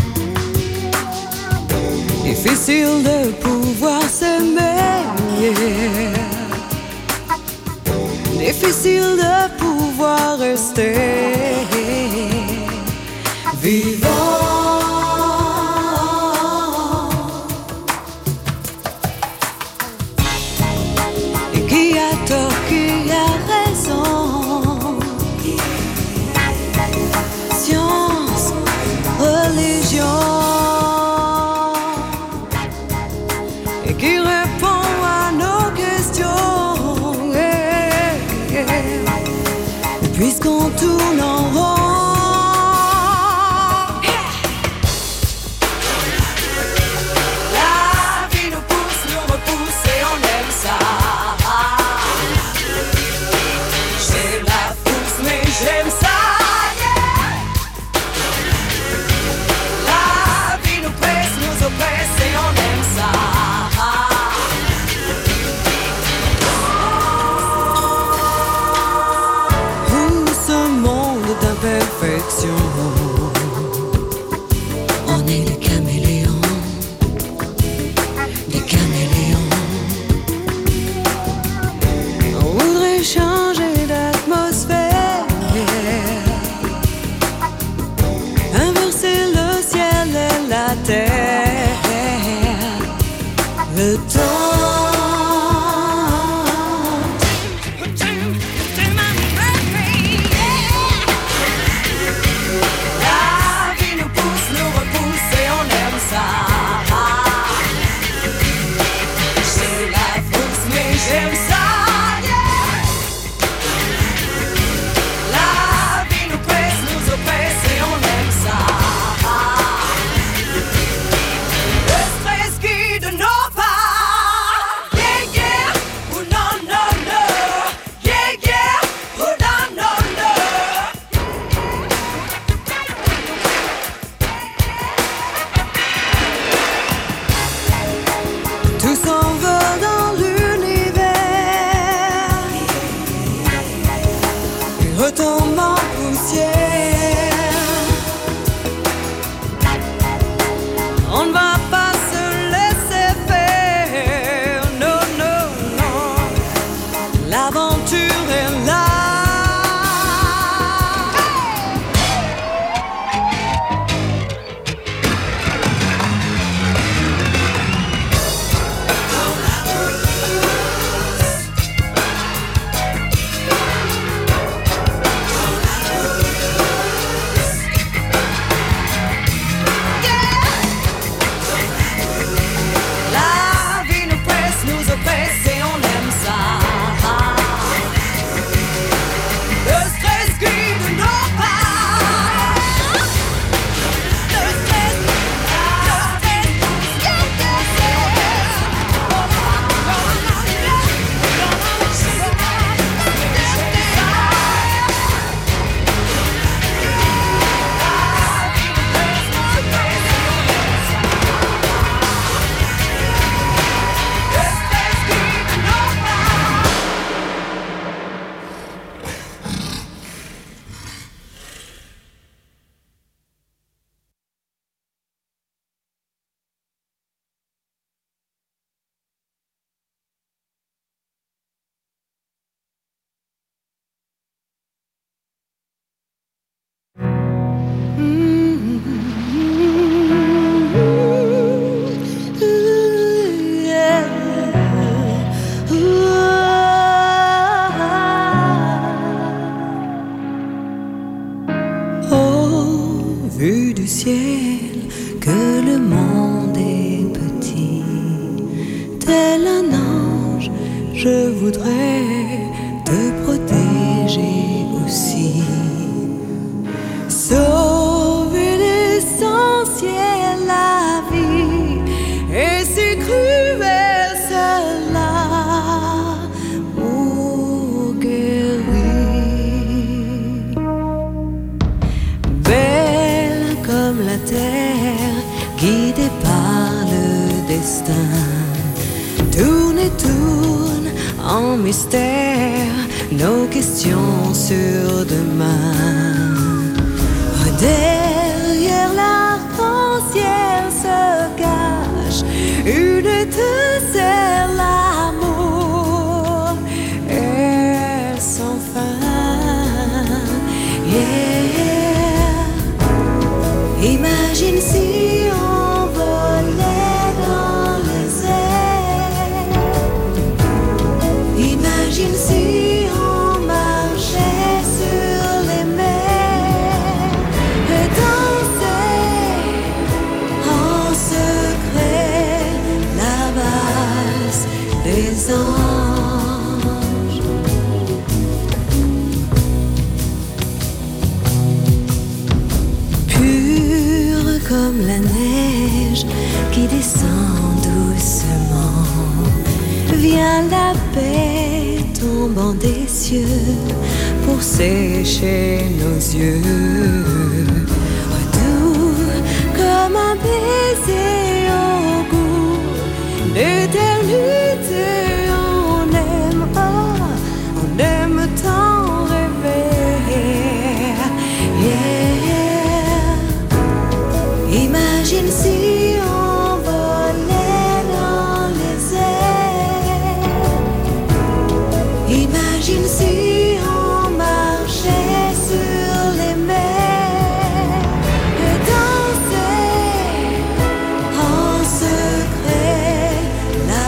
Difficile de pouvoir s'aimer, difficile de pouvoir rester vivant. Qui a raison? Science, religion, et qui répond à nos questions, puisqu'on tourne en rond. La vie nous pousse, nous repousse et on aime ça. J'aime ça, yeah. La vie nous presse, nous oppresse et on aime ça. Ce monde d'imperfection, on est des caméléons, des caméléons. On voudrait changer d'atmosphère, inverser le ciel et la terre, le temps. retombe en poussière. On ne va pas se laisser faire, non, non, non. L'aventure est là. Nos questions sur demain. Derrière l'arc-en-ciel se cache une étincelle, l'amour est sans fin. Yeah. Imagine si on volait dans les airs. Imagine si anges. Pure comme la neige qui descend doucement, vient la paix tombant des cieux pour sécher nos yeux. Doux comme un baiser au goût d'éternité. On aime tant rêver. Yeah. Imagine si on volait dans les airs. Imagine si on marchait sur les mers et dansait en secret la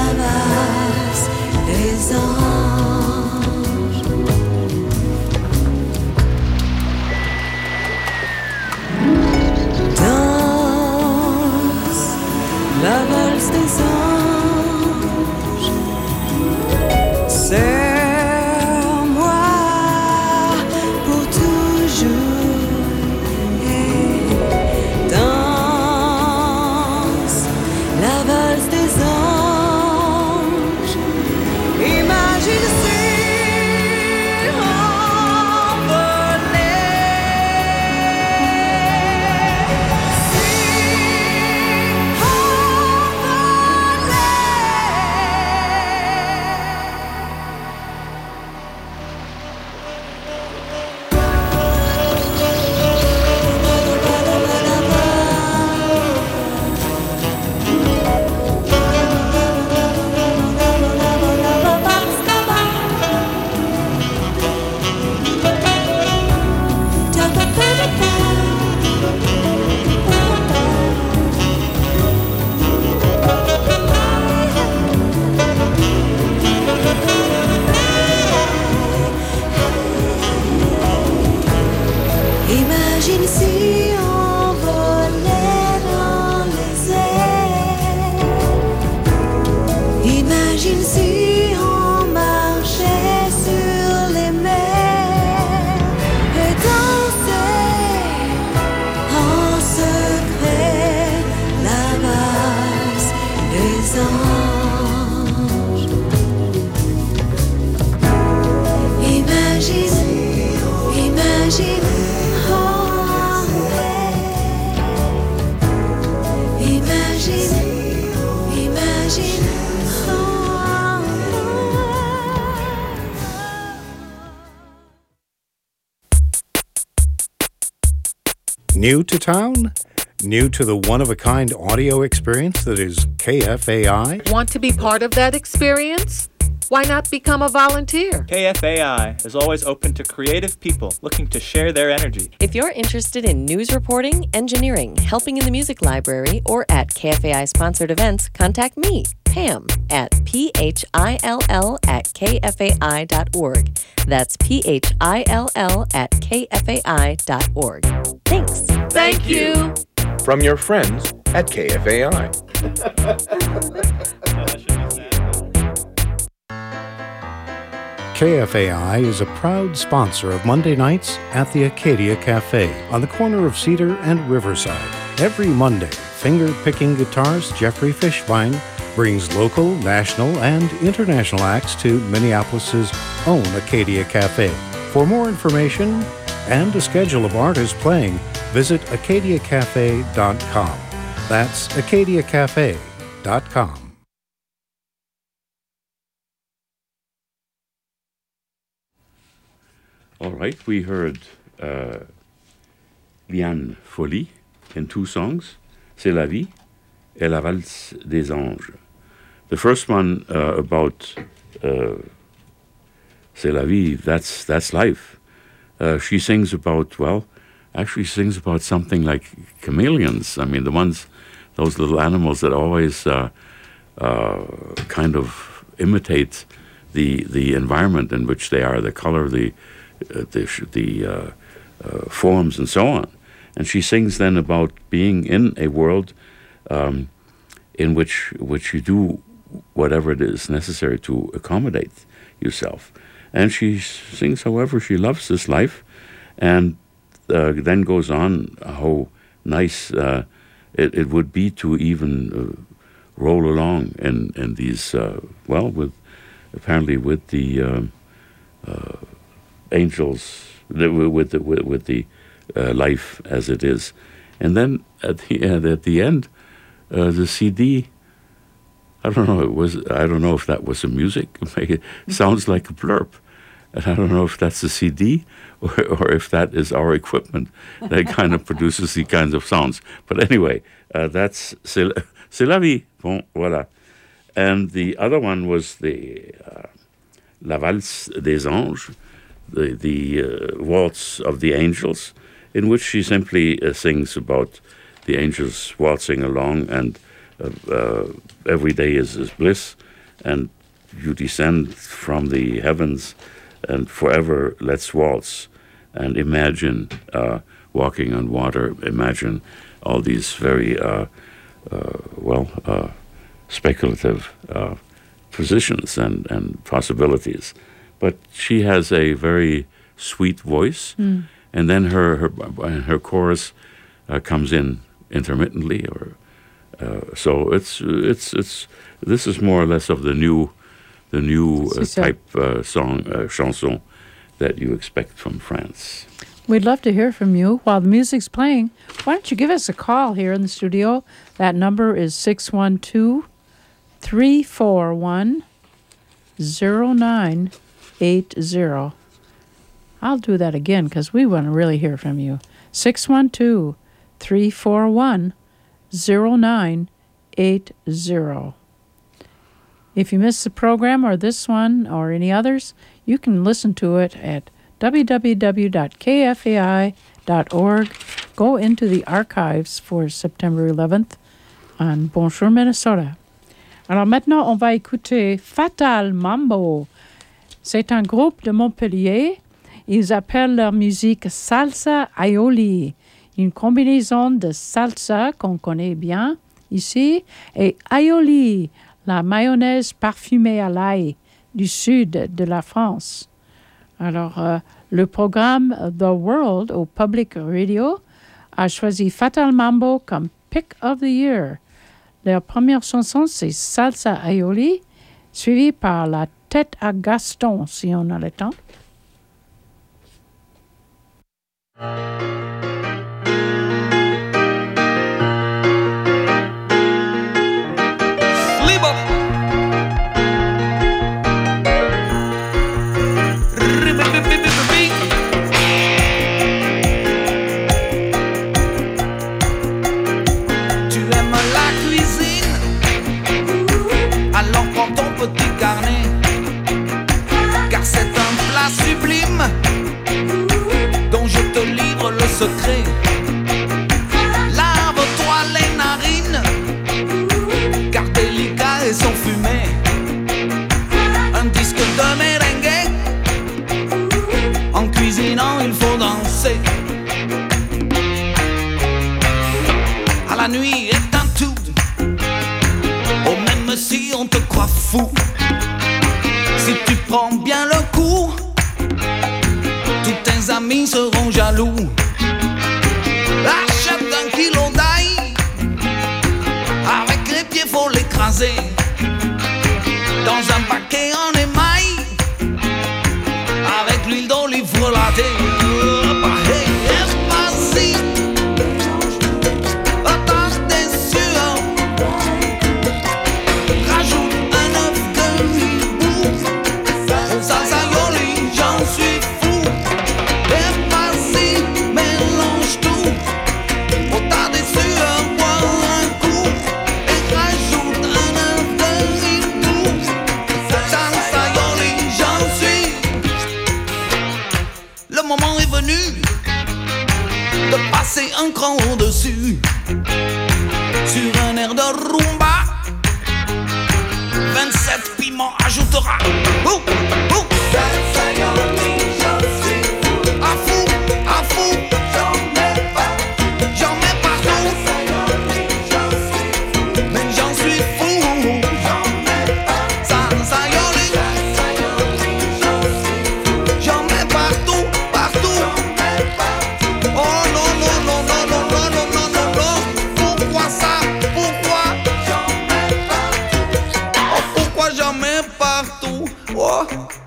Imagine si on volait dans les airs. Imagine si on marchait sur les mers et dansait en secret la valse des anges. Imagine, imagine. New to town? New to the one-of-a-kind audio experience that is KFAI? Want to be part of that experience? Why not become a volunteer? KFAI is always open to creative people looking to share their energy. If you're interested in news reporting, engineering, helping in the music library, or at KFAI-sponsored events, contact me, Pam, at phill@kfai.org. That's phill@kfai.org. Thanks. Thank you. From your friends at KFAI. KFAI is a proud sponsor of Monday nights at the Acadia Cafe on the corner of Cedar and Riverside. Every Monday, finger-picking guitarist Jeffrey Fishbein brings local, national, and international acts to Minneapolis' own Acadia Cafe. For more information and a schedule of artists playing, visit acadiacafe.com. That's acadiacafe.com. All right, we heard Liane Folly in two songs, C'est la vie et la valse des anges. The first one about C'est la vie, that's life. She sings about, actually sings about something like chameleons. I mean, those little animals that always kind of imitate the environment in which they are, the color, the forms, and so on. And she sings then about being in a world in which you do whatever it is necessary to accommodate yourself. And she sings, however, she loves this life, and then goes on how nice it would be to even roll along in these, with the angels, with the life as it is. And then at the end, the CD, I don't know if that was the music. It sounds like a blurb. And I don't know if that's a CD or if that is our equipment that kind of produces these kinds of sounds. But anyway, that's C'est la vie. Bon, voilà. And the other one was the La Valse des Anges, the waltz of the angels, in which she simply sings about the angels waltzing along, and every day is bliss, and you descend from the heavens, and forever let's waltz and imagine walking on water, imagine all these very speculative positions and possibilities. But she has a very sweet voice, and then her chorus comes in intermittently, or so it's this is more or less of the new type chanson that you expect from France. We'd love to hear from you while the music's playing. Why don't you give us a call here in the studio? That number is 612-341-0980. I'll do that again because we want to really hear from you. 612-341-0980. If you missed the program or this one or any others, you can listen to it at www.kfai.org. Go into the archives for September 11th on Bonjour Minnesota. Alors maintenant, on va écouter Fatal Mambo. C'est un groupe de Montpellier. Ils appellent leur musique salsa aioli, une combinaison de salsa qu'on connaît bien ici et aioli, la mayonnaise parfumée à l'ail du sud de la France. Alors, le programme The World au Public Radio a choisi Fatal Mambo comme Pick of the Year. Leur première chanson, c'est Salsa Aioli, suivie par La Tête à Gaston, si on a le temps. Secret. Lave-toi les narines, car délicat et sans fumée. Un disque de merengue, en cuisinant il faut danser. À la nuit éteins tout, oh même si on te croit fou. Si tu prends bien le coup, tous tes amis seront jaloux. Achète un kilo d'ail, avec les pieds faut l'écraser. Dans un paquet en émail, avec l'huile d'olive relatée. Un cran au-dessus, sur un air de rumba, 27 piments ajoutera. À fou, j'en mets partout, mais j'en suis fou. Salsa aioli, j'en mets partout. Oh non, non, non, non, non, non, non, non, non, non. Pourquoi ça? Pourquoi? Oh, pourquoi j'en mets partout? Oh.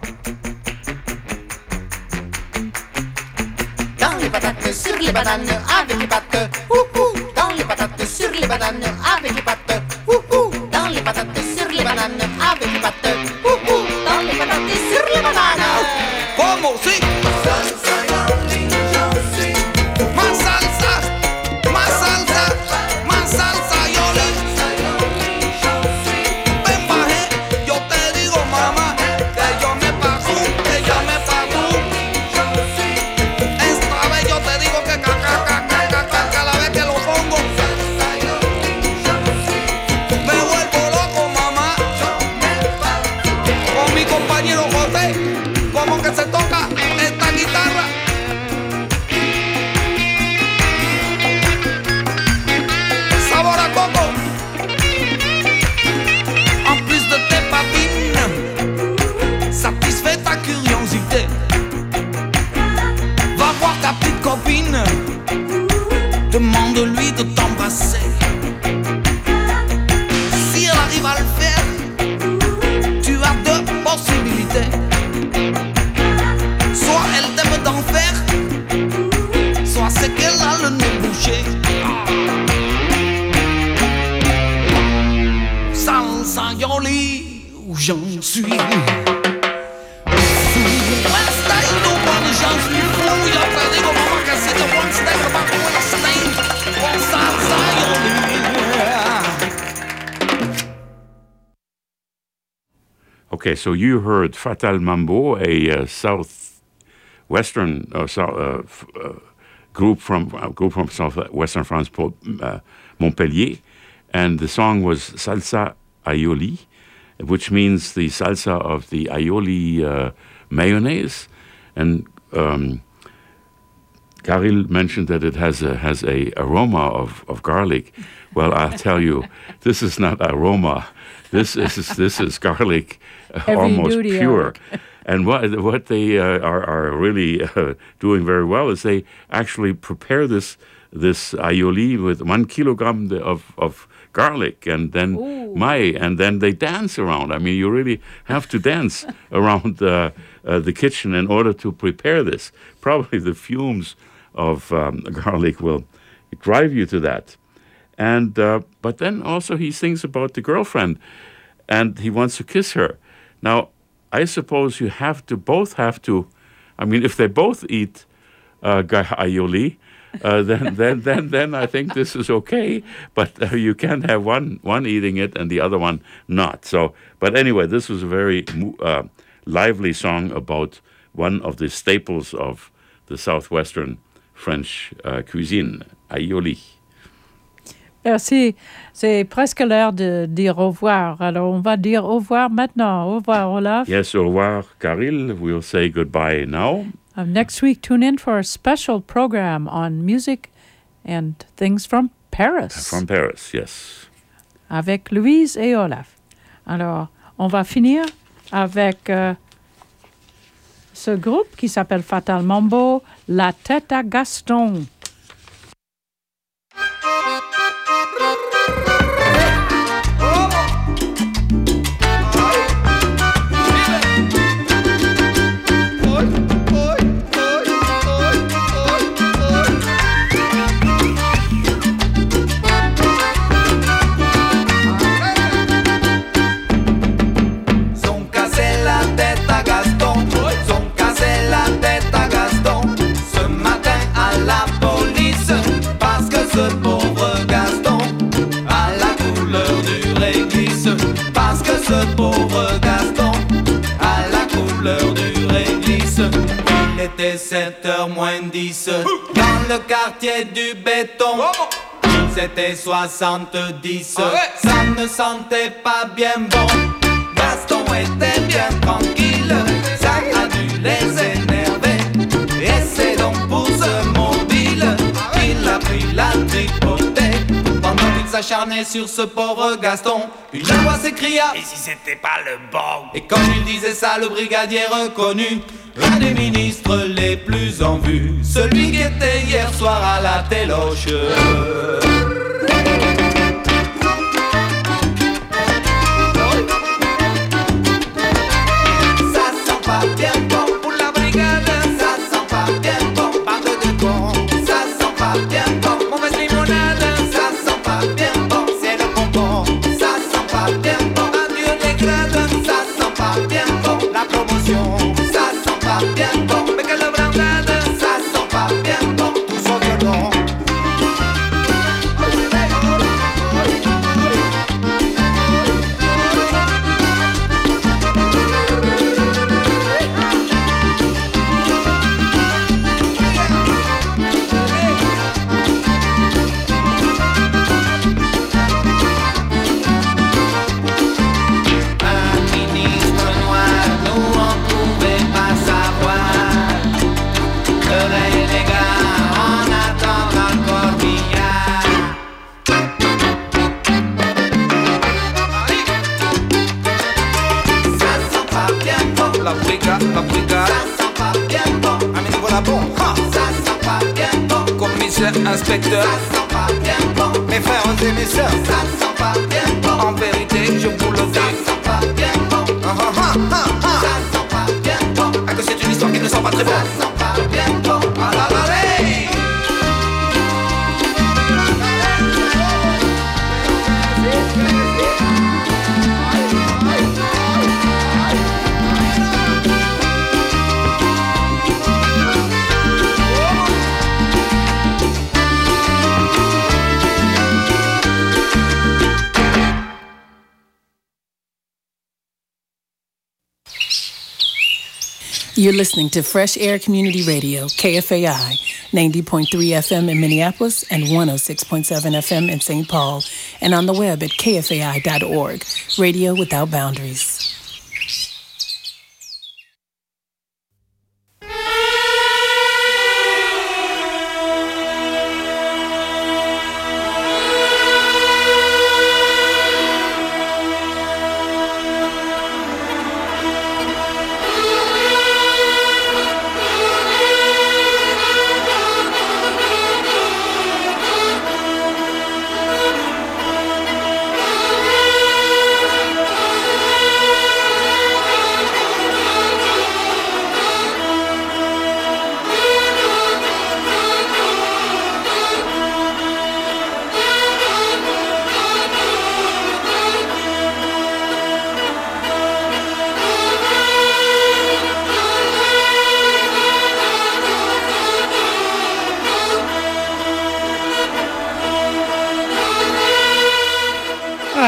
Dans les patates, sur les bananes, avec les pattes. Dans les patates, sur les bananes, avec les pattes. Dans les patates, sur les bananes, avec les pattes. Dans les patates, sur les bananes. Comment c'est? Demande-lui de t'embrasser. Si elle arrive à le faire, tu as deux possibilités. Soit elle t'aime d'en faire, soit c'est qu'elle a le nez bouché. Salsa aioli, où j'en suis. Okay, so you heard Fatal Mambo, a southwestern group from southwestern France, Montpellier, and the song was Salsa Aioli, which means the salsa of the aioli mayonnaise. And Karil mentioned that it has a aroma of garlic. Well, I'll tell you, this is not aroma. This is garlic, almost pure. And what they are really doing very well is they actually prepare this aioli with 1 kilogram of garlic and then mai, and then they dance around. I mean, you really have to dance around the kitchen in order to prepare this. Probably the fumes of garlic will drive you to that. And but then also he thinks about the girlfriend, and he wants to kiss her. Now, I suppose you both have to. I mean, if they both eat aioli, then I think this is okay. But you can't have one eating it and the other one not. So, but anyway, this was a very lively song about one of the staples of the southwestern French cuisine, aioli. Merci. C'est presque l'heure de dire au revoir. Alors, on va dire au revoir maintenant. Au revoir, Olaf. Yes, au revoir, Karil. We'll say goodbye now. Next week, tune in for a special program on music and things from Paris. From Paris, yes. Avec Louise et Olaf. Alors, on va finir avec ce groupe qui s'appelle Fatal Mambo, La Tête à Gaston. Ce pauvre Gaston, à la couleur du réglisse. Il était 7h moins 10 dans le quartier du béton. Ils étaient 70, ça ne sentait pas bien bon. Gaston était bien tranquille, ça a dû les énerver. Et c'est donc pour ce mobile qu'il a pris la tripotée. Pendant qu'il s'acharnait sur ce pauvre Gaston, une voix s'écria: et si c'était pas le bon? Et quand il disait ça, le brigadier reconnut un des ministres les plus en vue, celui qui était hier soir à la téloche. Ça sent pas bien bon pour la brigade, ça sent pas bien bon, bande de cons, ça sent pas bien bon, mauvaise limonade, ça sent pas bien bon, c'est le bonbon, ça sent pas bien bon, adieu les grades, ça sent pas bien bon, la promotion, ça sent pas bien bon, mais quelle brandade, ça sent pas bien bon, tout son violon. La brigade, ça sent pas bien bon. Amis, voilà bon, ça sent pas bien bon. Commissaire, inspecteur, ça sent pas bien bon. Mes frères et mes sœurs, ça sent pas bien bon. En vérité, je vous le dis, ça sent pas bien bon. Ça sent pas bien bon. Ah, que c'est une histoire qui ne sent pas très bon. Ça sent pas bien bon. Ah là là, hey. You're listening to Fresh Air Community Radio, KFAI, 90.3 FM in Minneapolis and 106.7 FM in St. Paul, and on the web at kfai.org, radio without boundaries.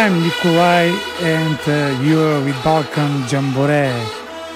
I'm Nikolai and you're with Balkan Jamboree.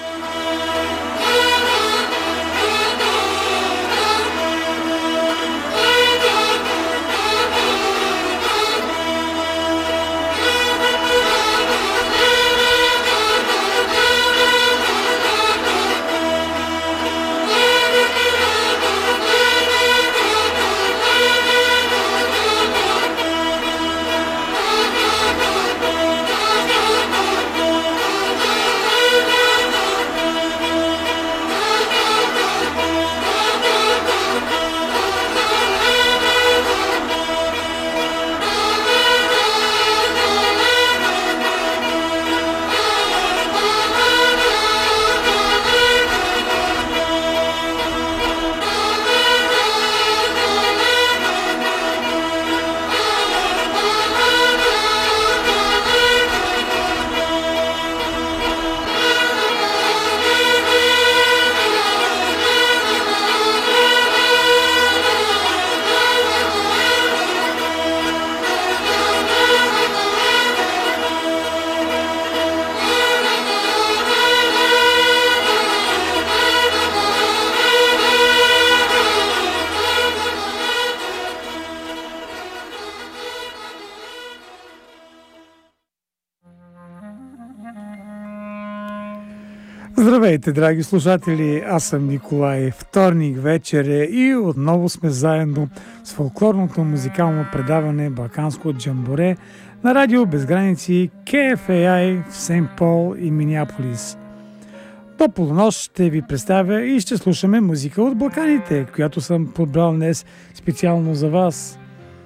Здравейте, драги слушатели! Аз съм Николай. Вторник вечер е и отново сме заедно с фолклорното музикално предаване Балканско джамборе на радио Без граници KFAI в Сейнт Пол и Минеаполис. До полунощ ще ви представя и ще слушаме музика от Балканите, която съм подбрал днес специално за вас.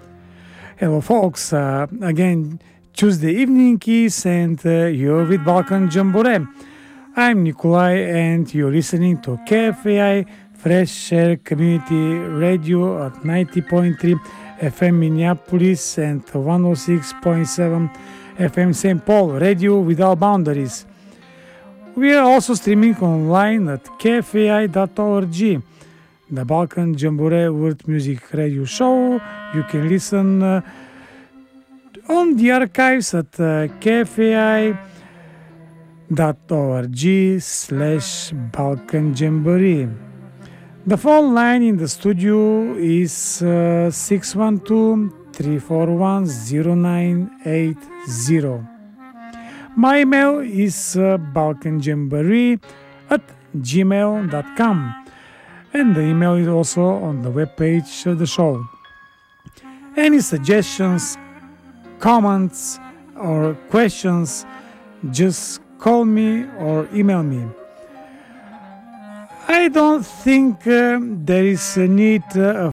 Hello folks, again Tuesday evening is and you're with Balkan Jamboree. I'm Nikolai and you're listening to KFAI Fresh Air Community Radio at 90.3 FM Minneapolis and 106.7 FM St. Paul, Radio Without Boundaries. We are also streaming online at kfai.org. The Balkan Jamboree World Music Radio Show. You can listen on the archives at kfai.org/Balkan Jamboree. The phone line in the studio is 612-341-0980. My email is balkanjamboree@gmail.com, and the email is also on the webpage of the show. Any suggestions, comments, or questions, just call me or email me. I don't think there is a need of